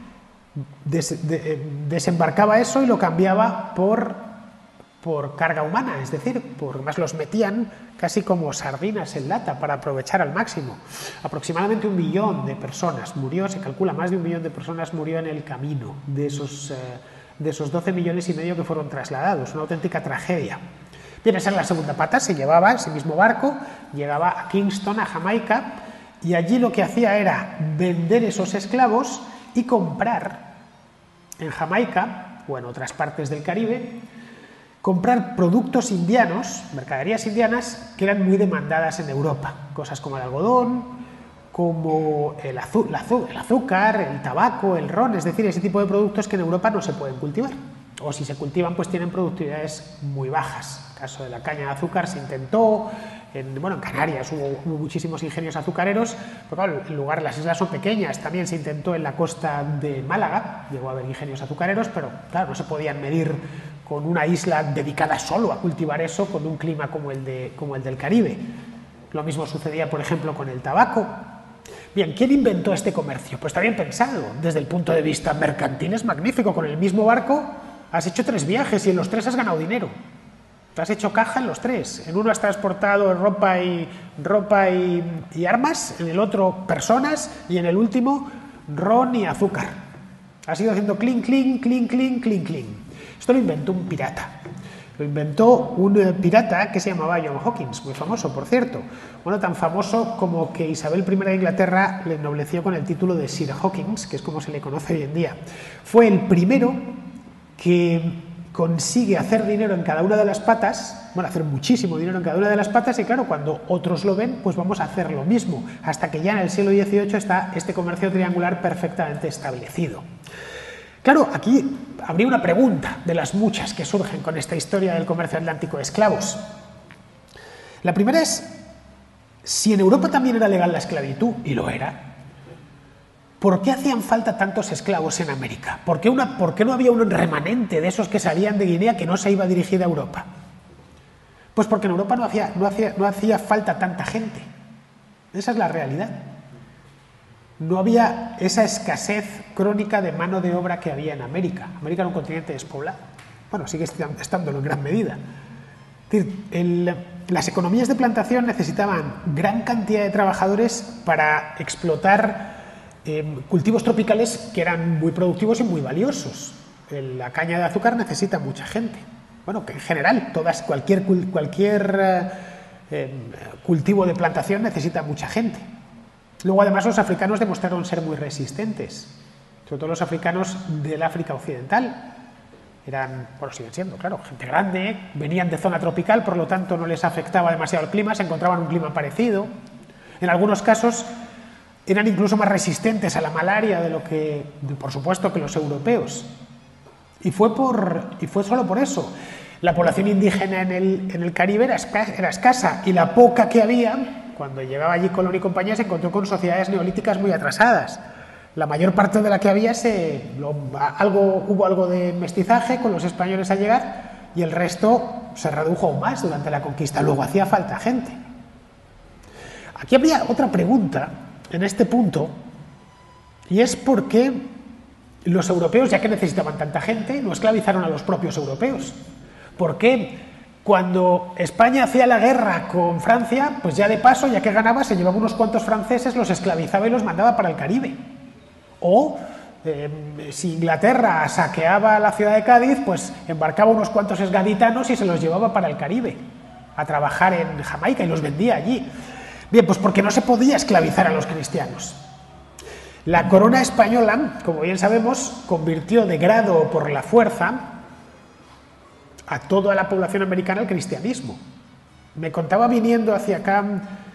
desembarcaba eso y lo cambiaba por carga humana, es decir, más los metían casi como sardinas en lata para aprovechar al máximo. Aproximadamente 1 millón de personas murió, se calcula más de 1 millón de personas murió en el camino de esos 12 millones y medio que fueron trasladados, una auténtica tragedia. Bien, esa era la segunda pata, se llevaba ese mismo barco, llegaba a Kingston, a Jamaica, y allí lo que hacía era vender esos esclavos y comprar en Jamaica o en otras partes del Caribe, comprar productos indianos, mercaderías indianas, que eran muy demandadas en Europa. Cosas como el algodón, como el azúcar, el tabaco, el ron, es decir, ese tipo de productos que en Europa no se pueden cultivar. O si se cultivan, pues tienen productividades muy bajas. En el caso de la caña de azúcar se intentó, en Canarias hubo muchísimos ingenios azucareros, pero claro, las islas son pequeñas, también se intentó en la costa de Málaga, llegó a haber ingenios azucareros, pero claro, no se podían medir con una isla dedicada solo a cultivar eso, con un clima como el del Caribe. Lo mismo sucedía, por ejemplo, con el tabaco. Bien, ¿quién inventó este comercio? Pues está bien pensado, desde el punto de vista mercantil es magnífico. Con el mismo barco has hecho 3 viajes y en los 3 has ganado dinero. Te has hecho caja en los 3. En uno has transportado ropa y armas, en el otro personas y en el último ron y azúcar. Has ido haciendo clink, clink, clink, clink, clink, clink. Esto lo inventó un pirata. Lo inventó un pirata que se llamaba John Hawkins, muy famoso, por cierto. Bueno, tan famoso como que Isabel I de Inglaterra le ennobleció con el título de Sir Hawkins, que es como se le conoce hoy en día. Fue el primero que consigue hacer dinero en cada una de las patas, hacer muchísimo dinero en cada una de las patas, y claro, cuando otros lo ven, pues vamos a hacer lo mismo, hasta que ya en el siglo XVIII está este comercio triangular perfectamente establecido. Claro, aquí habría una pregunta de las muchas que surgen con esta historia del comercio atlántico de esclavos. La primera es, si en Europa también era legal la esclavitud, y lo era, ¿por qué hacían falta tantos esclavos en América? ¿Por qué no había un remanente de esos que salían de Guinea que no se iba dirigida a Europa? Pues porque en Europa no hacía falta tanta gente. Esa es la realidad. No había esa escasez crónica de mano de obra que había en América. América era un continente despoblado. Bueno, sigue estándolo en gran medida. Es decir, las economías de plantación necesitaban gran cantidad de trabajadores para explotar cultivos tropicales que eran muy productivos y muy valiosos. La caña de azúcar necesita mucha gente. Bueno, que en general cualquier cultivo de plantación necesita mucha gente. Luego, además, los africanos demostraron ser muy resistentes, sobre todo los africanos del África Occidental. Siguen siendo, claro, gente grande, venían de zona tropical, por lo tanto no les afectaba demasiado el clima, se encontraban un clima parecido. En algunos casos eran incluso más resistentes a la malaria por supuesto, que los europeos. Y fue solo por eso. La población indígena en el Caribe era escasa, y la poca que había, cuando llegaba allí Colón y compañía, se encontró con sociedades neolíticas muy atrasadas. La mayor parte de la que había hubo algo de mestizaje con los españoles al llegar, y el resto se redujo aún más durante la conquista. Luego hacía falta gente. Aquí habría otra pregunta en este punto, y es por qué los europeos, ya que necesitaban tanta gente, no esclavizaron a los propios europeos. ¿Por qué cuando España hacía la guerra con Francia, pues ya de paso, ya que ganaba, se llevaba unos cuantos franceses, los esclavizaba y los mandaba para el Caribe? O si Inglaterra saqueaba la ciudad de Cádiz, pues embarcaba unos cuantos gaditanos y se los llevaba para el Caribe a trabajar en Jamaica y los vendía allí. Bien, pues porque no se podía esclavizar a los cristianos. La corona española, como bien sabemos, convirtió de grado o por la fuerza a toda la población americana al cristianismo. Me contaba viniendo hacia acá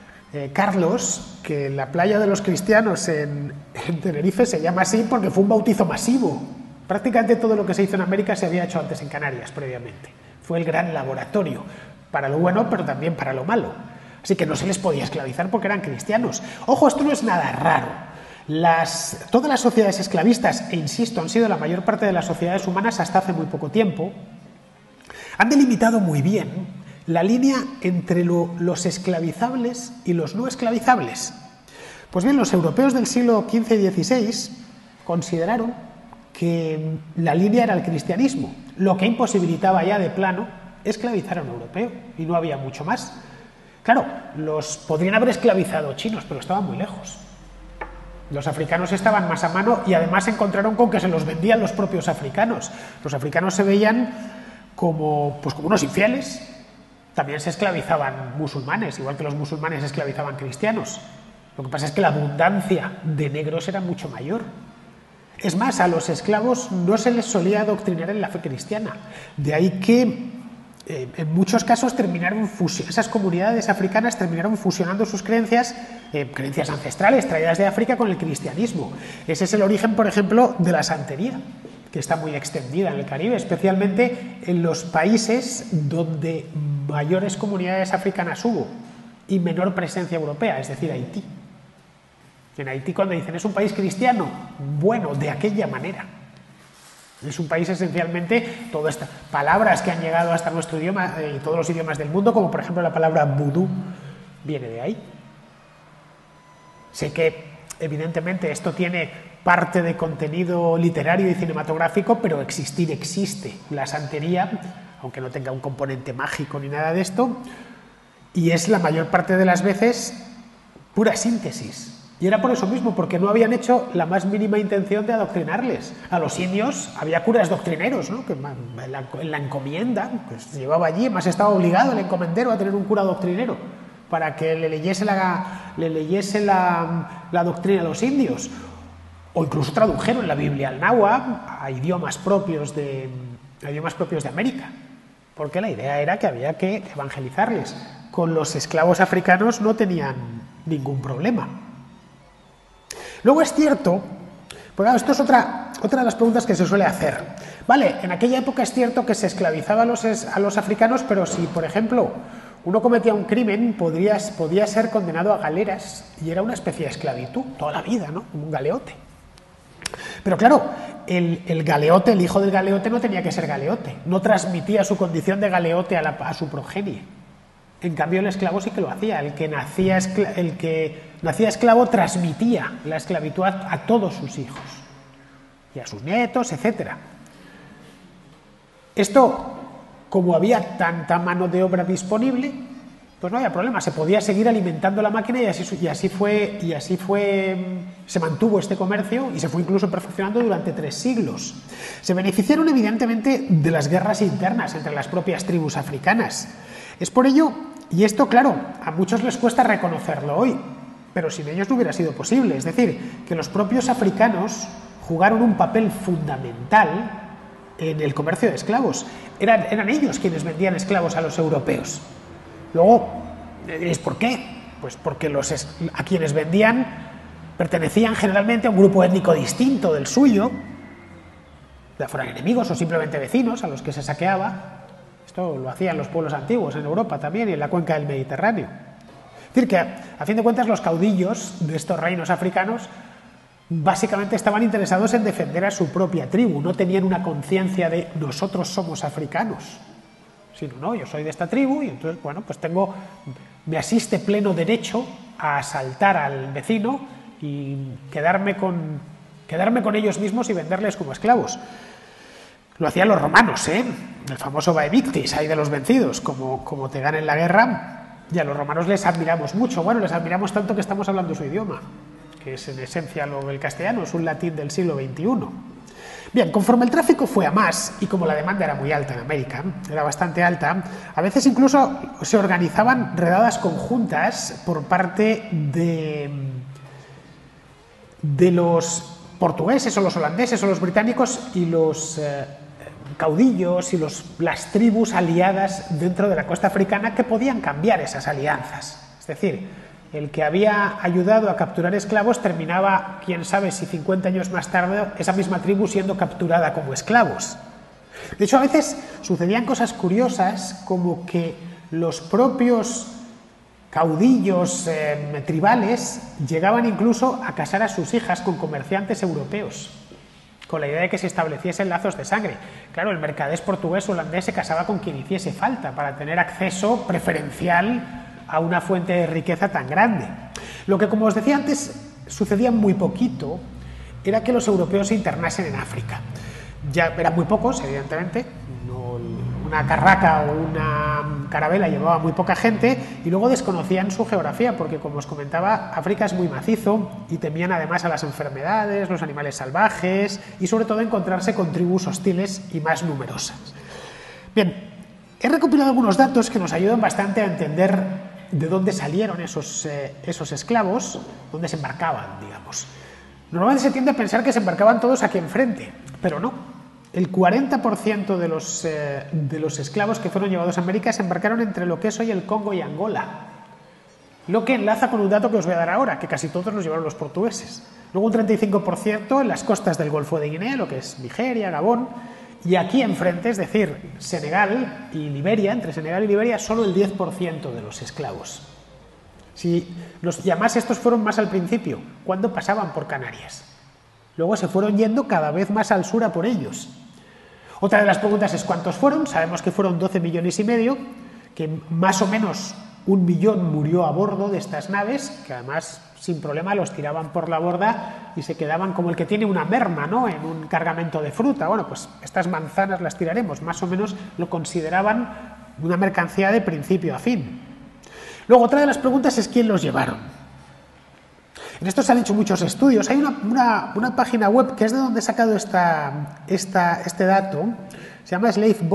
Carlos que la playa de los cristianos en Tenerife se llama así porque fue un bautizo masivo. Prácticamente todo lo que se hizo en América se había hecho antes en Canarias previamente. Fue el gran laboratorio, para lo bueno pero también para lo malo. Así que no se les podía esclavizar porque eran cristianos. Ojo, esto no es nada raro. Todas las sociedades esclavistas, e insisto, han sido la mayor parte de las sociedades humanas hasta hace muy poco tiempo, han delimitado muy bien la línea entre los esclavizables y los no esclavizables. Pues bien, los europeos del siglo XV y XVI consideraron que la línea era el cristianismo, lo que imposibilitaba ya de plano esclavizar a un europeo, y no había mucho más. Claro, podrían haber esclavizado chinos, pero estaban muy lejos. Los africanos estaban más a mano y además se encontraron con que se los vendían los propios africanos. Los africanos se veían como unos infieles. También se esclavizaban musulmanes, igual que los musulmanes esclavizaban cristianos. Lo que pasa es que la abundancia de negros era mucho mayor. Es más, a los esclavos no se les solía adoctrinar en la fe cristiana. De ahí que en muchos casos esas comunidades africanas terminaron fusionando sus creencias ancestrales traídas de África con el cristianismo. Ese es el origen, por ejemplo, de la santería, que está muy extendida en el Caribe, especialmente en los países donde mayores comunidades africanas hubo y menor presencia europea, es decir, Haití. En Haití, cuando dicen es un país cristiano, bueno, de aquella manera. Es un país esencialmente, todas estas palabras que han llegado hasta nuestro idioma y todos los idiomas del mundo, como por ejemplo la palabra vudú, viene de ahí. Sé que evidentemente esto tiene parte de contenido literario y cinematográfico, pero existe. La santería, aunque no tenga un componente mágico ni nada de esto, y es la mayor parte de las veces pura síntesis. Y era por eso mismo, porque no habían hecho la más mínima intención de adoctrinarles. A los indios había curas doctrineros, ¿no? Que en la encomienda pues, se llevaba allí, más estaba obligado el encomendero a tener un cura doctrinero para que le leyese la doctrina a los indios. O incluso tradujeron la Biblia al náhuatl a idiomas propios de América, porque la idea era que había que evangelizarles. Con los esclavos africanos no tenían ningún problema. Luego es cierto, pues esto es otra de las preguntas que se suele hacer. Vale, en aquella época es cierto que se esclavizaba a los africanos, pero si, por ejemplo, uno cometía un crimen, podía ser condenado a galeras y era una especie de esclavitud, toda la vida, ¿no? Como un galeote. Pero claro, el galeote, el hijo del galeote no tenía que ser galeote, no transmitía su condición de galeote a su progenie. En cambio, el esclavo sí que lo hacía. El que nacía esclavo transmitía la esclavitud a todos sus hijos y a sus nietos, etc. Esto, como había tanta mano de obra disponible, pues no había problema, se podía seguir alimentando la máquina y así se mantuvo este comercio y se fue incluso perfeccionando durante 3 siglos. Se beneficiaron evidentemente de las guerras internas entre las propias tribus africanas. Es por ello, y esto claro, a muchos les cuesta reconocerlo hoy, pero sin ellos no hubiera sido posible, es decir, que los propios africanos jugaron un papel fundamental en el comercio de esclavos. Eran ellos quienes vendían esclavos a los europeos. Luego, ¿es por qué? Pues porque a quienes vendían pertenecían generalmente a un grupo étnico distinto del suyo, ya fueran enemigos o simplemente vecinos a los que se saqueaba. Esto lo hacían los pueblos antiguos en Europa también y en la cuenca del Mediterráneo. Es decir, que a fin de cuentas los caudillos de estos reinos africanos básicamente estaban interesados en defender a su propia tribu, no tenían una conciencia de nosotros somos africanos, sino no, yo soy de esta tribu y entonces, bueno, pues me asiste pleno derecho a asaltar al vecino y quedarme con ellos mismos y venderles como esclavos. Lo hacían los romanos, el famoso vae victis, ahí de los vencidos, como te ganen la guerra, y a los romanos les admiramos mucho, bueno, les admiramos tanto que estamos hablando su idioma, que es en esencia el castellano, es un latín del siglo XXI. Bien, conforme el tráfico fue a más, y como la demanda era muy alta en América, era bastante alta, a veces incluso se organizaban redadas conjuntas por parte de los portugueses o los holandeses o los británicos y los caudillos y las tribus aliadas dentro de la costa africana que podían cambiar esas alianzas. Es decir, el que había ayudado a capturar esclavos terminaba, quién sabe si 50 años más tarde, esa misma tribu siendo capturada como esclavos. De hecho, a veces sucedían cosas curiosas como que los propios caudillos tribales llegaban incluso a casar a sus hijas con comerciantes europeos, con la idea de que se estableciesen lazos de sangre. Claro, el mercadés portugués o holandés se casaba con quien hiciese falta para tener acceso preferencial a una fuente de riqueza tan grande. Lo que, como os decía antes, sucedía muy poquito, era que los europeos se internasen en África. Ya eran muy pocos, evidentemente, una carraca o una carabela llevaba muy poca gente y luego desconocían su geografía, porque como os comentaba, África es muy macizo y temían además a las enfermedades, los animales salvajes y sobre todo encontrarse con tribus hostiles y más numerosas. Bien, he recopilado algunos datos que nos ayudan bastante a entender de dónde salieron esos esclavos, dónde se embarcaban, digamos. Normalmente se tiende a pensar que se embarcaban todos aquí enfrente, pero no. El 40% de los esclavos que fueron llevados a América se embarcaron entre lo que es hoy el Congo y Angola. Lo que enlaza con un dato que os voy a dar ahora, que casi todos los llevaron los portugueses. Luego un 35% en las costas del Golfo de Guinea, lo que es Nigeria, Gabón, y aquí enfrente, es decir, Senegal y Liberia, entre Senegal y Liberia, solo el 10% de los esclavos. Y además estos fueron más al principio, cuando pasaban por Canarias. Luego se fueron yendo cada vez más al sur a por ellos. Otra de las preguntas es ¿cuántos fueron? Sabemos que fueron 12 millones y medio, que más o menos 1 millón murió a bordo de estas naves, que además sin problema los tiraban por la borda y se quedaban como el que tiene una merma, ¿no?, en un cargamento de fruta. Bueno, pues estas manzanas las tiraremos, más o menos lo consideraban una mercancía de principio a fin. Luego, otra de las preguntas es ¿quién los llevaron? En esto se han hecho muchos estudios. Hay una página web que es de donde he sacado este dato, se llama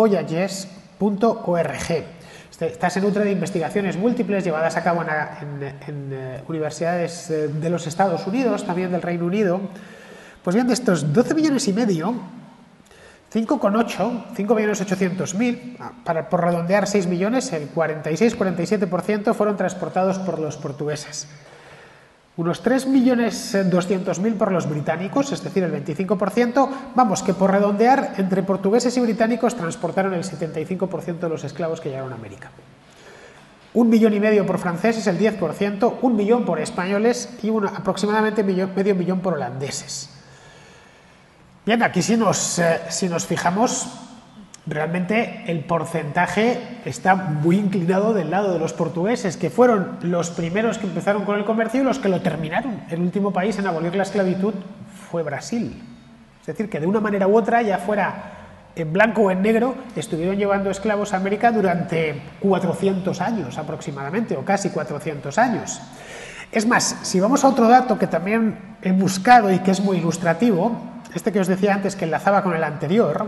slavevoyages.org. Esta se nutre de investigaciones múltiples llevadas a cabo en universidades de los Estados Unidos, también del Reino Unido. Pues bien, de estos 12 millones y medio, 5.800.000, por redondear 6 millones, el 46-47% fueron transportados por los portugueses. Unos 3.200.000 por los británicos, es decir, el 25%, vamos, que por redondear, entre portugueses y británicos transportaron el 75% de los esclavos que llegaron a América. 1,5 millones por franceses, el 10%, 1 millón por españoles y aproximadamente medio millón por holandeses. Bien, aquí si nos fijamos, realmente el porcentaje está muy inclinado del lado de los portugueses, que fueron los primeros que empezaron con el comercio y los que lo terminaron. El último país en abolir la esclavitud fue Brasil. Es decir, que de una manera u otra, ya fuera en blanco o en negro, estuvieron llevando esclavos a América durante 400 años aproximadamente, o casi 400 años. Es más, si vamos a otro dato que también he buscado y que es muy ilustrativo, este que os decía antes que enlazaba con el anterior,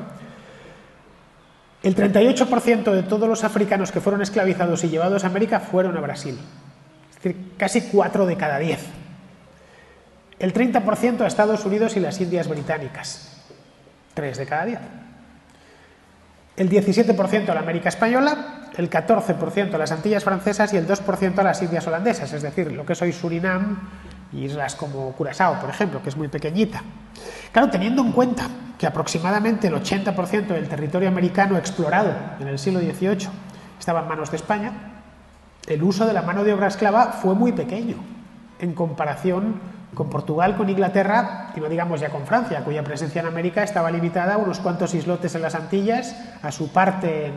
el 38% de todos los africanos que fueron esclavizados y llevados a América fueron a Brasil. Es decir, casi 4 de cada 10. El 30% a Estados Unidos y las Indias Británicas. 3 de cada 10. El 17% a la América Española, el 14% a las Antillas Francesas y el 2% a las Indias Holandesas, es decir, lo que es hoy Surinam y islas como Curazao, por ejemplo, que es muy pequeñita. Claro, teniendo en cuenta que aproximadamente el 80% del territorio americano explorado en el siglo XVIII estaba en manos de España, el uso de la mano de obra esclava fue muy pequeño en comparación con Portugal, con Inglaterra y no digamos ya con Francia, cuya presencia en América estaba limitada a unos cuantos islotes en las Antillas, a su parte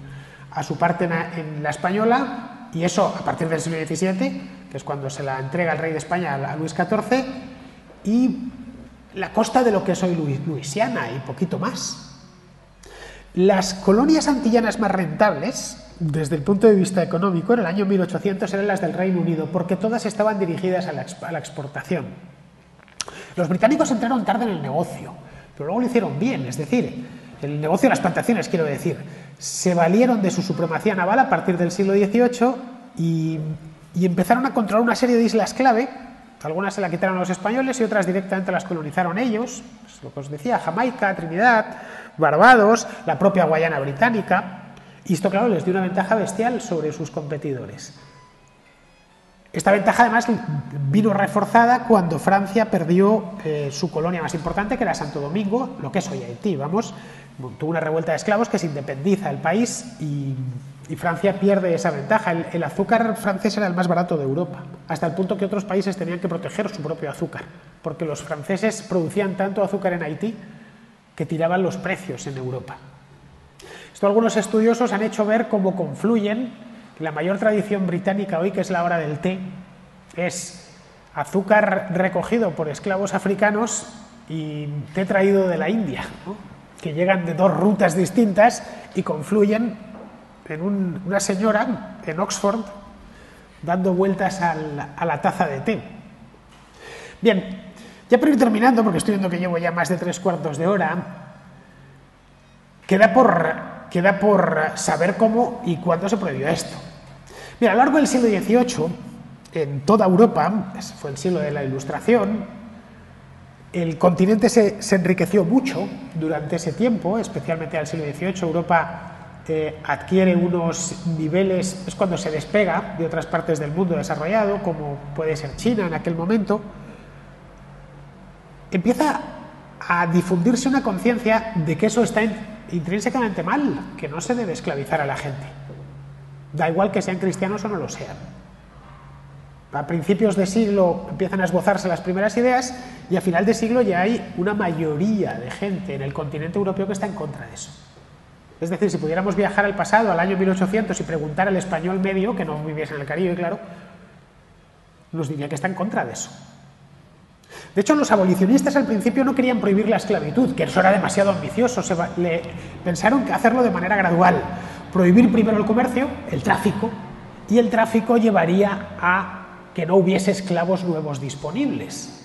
en la Española, y eso a partir del siglo XVII, que es cuando se la entrega el rey de España a Luis XIV, y la costa de lo que es hoy Luisiana y poquito más. Las colonias antillanas más rentables, desde el punto de vista económico, en el año 1800 eran las del Reino Unido, porque todas estaban dirigidas a la exportación. Los británicos entraron tarde en el negocio, pero luego lo hicieron bien, es decir, el negocio de las plantaciones, quiero decir, se valieron de su supremacía naval a partir del siglo XVIII y empezaron a controlar una serie de islas clave. Algunas se la quitaron a los españoles y otras directamente las colonizaron ellos, pues lo que os decía, Jamaica, Trinidad, Barbados, la propia Guayana británica. Y esto, claro, les dio una ventaja bestial sobre sus competidores. Esta ventaja, además, vino reforzada cuando Francia perdió su colonia más importante, que era Santo Domingo, lo que es hoy Haití, vamos. Tuvo una revuelta de esclavos que se independiza el país y Francia pierde esa ventaja. El azúcar francés era el más barato de Europa, hasta el punto que otros países tenían que proteger su propio azúcar, porque los franceses producían tanto azúcar en Haití que tiraban los precios en Europa. Esto algunos estudiosos han hecho ver cómo confluyen. La mayor tradición británica hoy, que es la hora del té, es azúcar recogido por esclavos africanos y té traído de la India, ¿no? Que llegan de dos rutas distintas y confluyen en una señora en Oxford dando vueltas a la taza de té. Bien, ya para ir terminando, porque estoy viendo que llevo ya más de 3/4 de hora, queda por saber cómo y cuándo se prohibió esto. Mira, a lo largo del siglo XVIII, en toda Europa, fue el siglo de la Ilustración, el continente se enriqueció mucho durante ese tiempo, especialmente al siglo XVIII. Europa adquiere unos niveles, es cuando se despega de otras partes del mundo desarrollado, como puede ser China en aquel momento. Empieza a difundirse una conciencia de que eso está intrínsecamente mal, que no se debe esclavizar a la gente. Da igual que sean cristianos o no lo sean. A principios de siglo empiezan a esbozarse las primeras ideas y a final de siglo ya hay una mayoría de gente en el continente europeo que está en contra de eso. Es decir, si pudiéramos viajar al pasado, al año 1800, y preguntar al español medio, que no viviese en el Caribe, claro, nos diría que está en contra de eso. De hecho, los abolicionistas al principio no querían prohibir la esclavitud, que eso era demasiado ambicioso. Pensaron que hacerlo de manera gradual. Prohibir primero el comercio, el tráfico, y el tráfico llevaría a que no hubiese esclavos nuevos disponibles.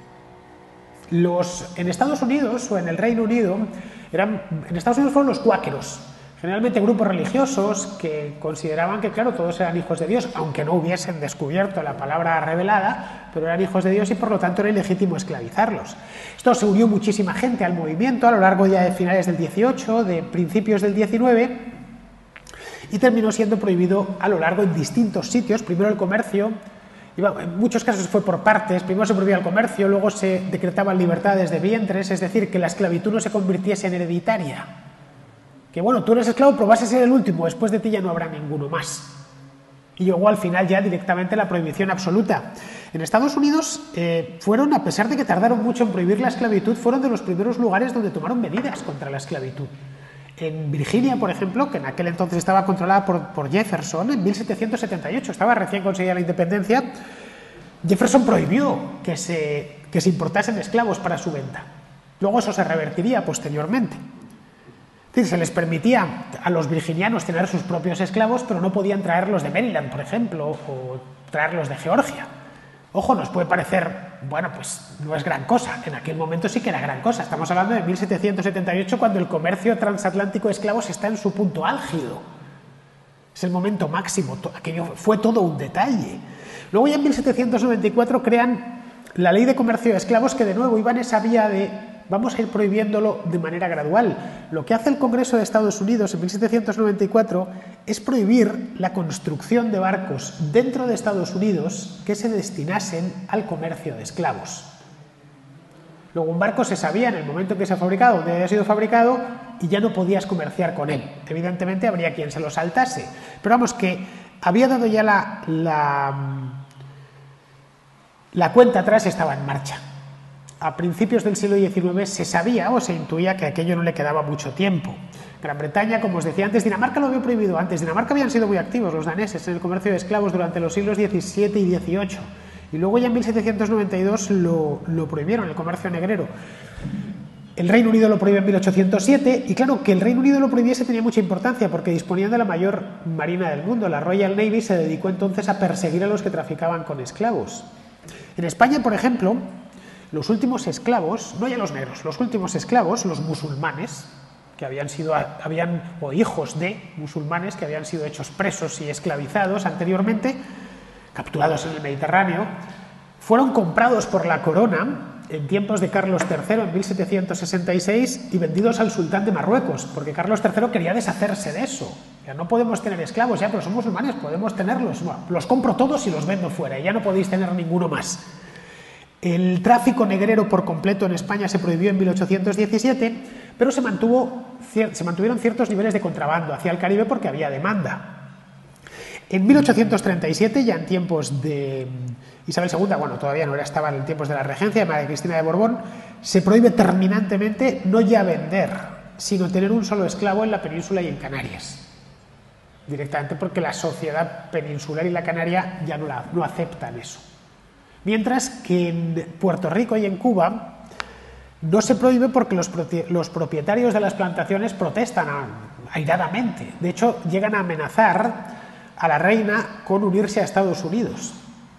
En Estados Unidos o en el Reino Unido, en Estados Unidos fueron los cuáqueros, generalmente grupos religiosos que consideraban que, claro, todos eran hijos de Dios, aunque no hubiesen descubierto la palabra revelada, pero eran hijos de Dios y por lo tanto era ilegítimo esclavizarlos. Esto se unió muchísima gente al movimiento a lo largo ya de finales del 18, de principios del 19, y terminó siendo prohibido a lo largo en distintos sitios. Primero el comercio, en muchos casos fue por partes. Primero se prohibía el comercio, luego se decretaban libertades de vientres, es decir, que la esclavitud no se convirtiese en hereditaria. Que bueno, tú eres esclavo, pero vas a ser el último, después de ti ya no habrá ninguno más. Y llegó al final ya directamente la prohibición absoluta. En Estados Unidos fueron, a pesar de que tardaron mucho en prohibir la esclavitud, fueron de los primeros lugares donde tomaron medidas contra la esclavitud. En Virginia, por ejemplo, que en aquel entonces estaba controlada por Jefferson, en 1778, estaba recién conseguida la independencia, Jefferson prohibió que se importasen esclavos para su venta. Luego eso se revertiría posteriormente. Es decir, se les permitía a los virginianos tener sus propios esclavos, pero no podían traerlos de Maryland, por ejemplo, o traerlos de Georgia. Ojo, nos puede parecer, bueno, pues no es gran cosa. En aquel momento sí que era gran cosa. Estamos hablando de 1778, cuando el comercio transatlántico de esclavos está en su punto álgido. Es el momento máximo. Aquello fue todo un detalle. Luego ya en 1794 crean la Ley de Comercio de Esclavos, que de nuevo iba en esa vía de vamos a ir prohibiéndolo de manera gradual. Lo que hace el Congreso de Estados Unidos en 1794 es prohibir la construcción de barcos dentro de Estados Unidos que se destinasen al comercio de esclavos. Luego un barco se sabía en el momento en que se ha fabricado, donde había sido fabricado, y ya no podías comerciar con él. Evidentemente habría quien se lo saltase. Pero vamos, que había dado ya la cuenta atrás, estaba en marcha. A principios del siglo XIX se sabía o se intuía que aquello no le quedaba mucho tiempo. Gran Bretaña, como os decía antes, Dinamarca lo había prohibido antes. Dinamarca habían sido muy activos los daneses en el comercio de esclavos durante los siglos XVII y XVIII. Y luego ya en 1792 lo prohibieron, el comercio negrero. El Reino Unido lo prohibió en 1807, y claro, que el Reino Unido lo prohibiese tenía mucha importancia porque disponían de la mayor marina del mundo. La Royal Navy se dedicó entonces a perseguir a los que traficaban con esclavos. En España, por ejemplo, los últimos esclavos, no ya los negros, los últimos esclavos, los musulmanes, que o hijos de musulmanes que habían sido hechos presos y esclavizados anteriormente, capturados en el Mediterráneo, fueron comprados por la corona en tiempos de Carlos III en 1766 y vendidos al sultán de Marruecos, porque Carlos III quería deshacerse de eso. Ya no podemos tener esclavos, ya, pero son musulmanes, podemos tenerlos. No, los compro todos y los vendo fuera, y ya no podéis tener ninguno más. El tráfico negrero por completo en España se prohibió en 1817, pero se mantuvieron ciertos niveles de contrabando hacia el Caribe porque había demanda. En 1837, ya en tiempos de Isabel II, bueno, todavía no estaba en tiempos de la regencia de María Cristina de Borbón, se prohíbe terminantemente no ya vender, sino tener un solo esclavo en la península y en Canarias. Directamente porque la sociedad peninsular y la canaria ya no aceptan eso. Mientras que en Puerto Rico y en Cuba no se prohíbe porque los propietarios de las plantaciones protestan airadamente. De hecho, llegan a amenazar a la reina con unirse a Estados Unidos.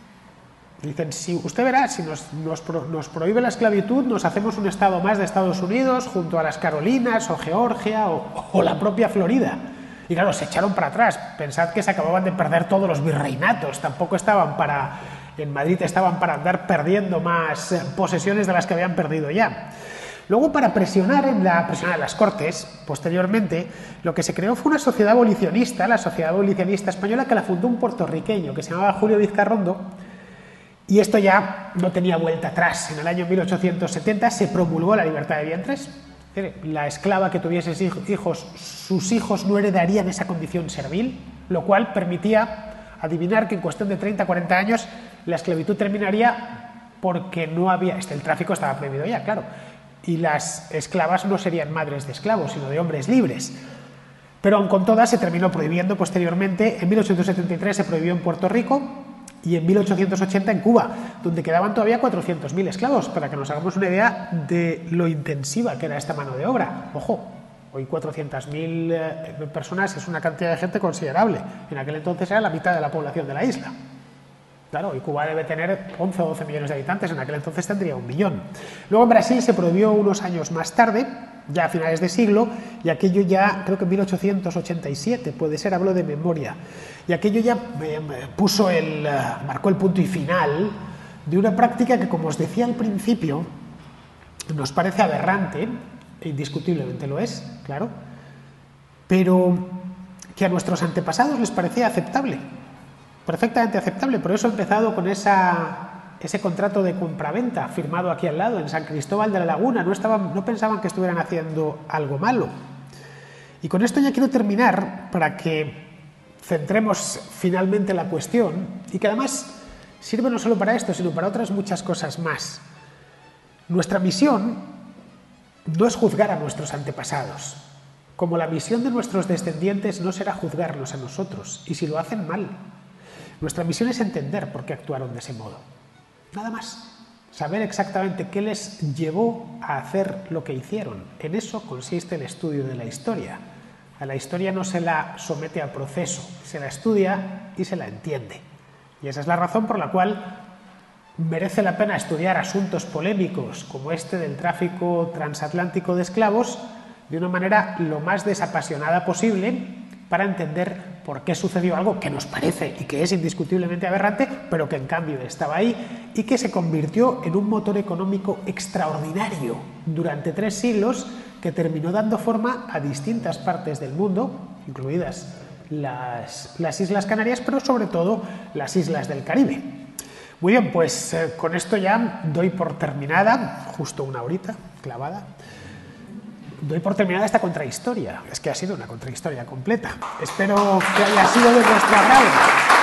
Dicen, si usted verá, si nos prohíbe la esclavitud, nos hacemos un estado más de Estados Unidos junto a las Carolinas o Georgia o la propia Florida. Y claro, se echaron para atrás. Pensad que se acababan de perder todos los virreinatos, tampoco estaban en Madrid estaban para andar perdiendo más posesiones de las que habían perdido ya. Luego, para presionar en las Cortes, posteriormente, lo que se creó fue una sociedad abolicionista, la Sociedad Abolicionista Española, que la fundó un puertorriqueño que se llamaba Julio Vizcarrondo, y esto ya no tenía vuelta atrás. En el año 1870 se promulgó la libertad de vientres. La esclava que tuviese hijos, sus hijos no heredarían esa condición servil, lo cual permitía adivinar que en cuestión de 30-40 años la esclavitud terminaría porque no había... el tráfico estaba prohibido ya, claro, y las esclavas no serían madres de esclavos, sino de hombres libres. Pero aun con todas se terminó prohibiendo posteriormente. En 1873 se prohibió en Puerto Rico y en 1880 en Cuba, donde quedaban todavía 400.000 esclavos, para que nos hagamos una idea de lo intensiva que era esta mano de obra. Ojo, hoy 400.000 personas es una cantidad de gente considerable. En aquel entonces era la mitad de la población de la isla. Claro, y Cuba debe tener 11 o 12 millones de habitantes, en aquel entonces tendría 1 millón. Luego en Brasil se prohibió unos años más tarde, ya a finales de siglo, y aquello ya, creo que en 1887, puede ser, hablo de memoria, y aquello ya marcó el punto y final de una práctica que, como os decía al principio, nos parece aberrante, e indiscutiblemente lo es, claro, pero que a nuestros antepasados les parecía aceptable. Perfectamente aceptable, por eso he empezado con ese contrato de compraventa firmado aquí al lado, en San Cristóbal de la Laguna. No pensaban que estuvieran haciendo algo malo. Y con esto ya quiero terminar para que centremos finalmente la cuestión y que además sirve no solo para esto, sino para otras muchas cosas más. Nuestra misión no es juzgar a nuestros antepasados, como la misión de nuestros descendientes no será juzgarnos a nosotros, y si lo hacen mal. Nuestra misión es entender por qué actuaron de ese modo. Nada más. saber exactamente qué les llevó a hacer lo que hicieron. En eso consiste el estudio de la historia. A la historia no se la somete a proceso, se la estudia y se la entiende. Y esa es la razón por la cual merece la pena estudiar asuntos polémicos como este del tráfico transatlántico de esclavos de una manera lo más desapasionada posible para entender por qué sucedió algo que nos parece y que es indiscutiblemente aberrante, pero que en cambio estaba ahí y que se convirtió en un motor económico extraordinario durante 3 siglos que terminó dando forma a distintas partes del mundo, incluidas las Islas Canarias, pero sobre todo las islas del Caribe. Muy bien, pues con esto ya doy por terminada, justo una horita clavada, doy por terminada esta contrahistoria. Es que ha sido una contrahistoria completa. Espero que haya sido de vuestro agrado.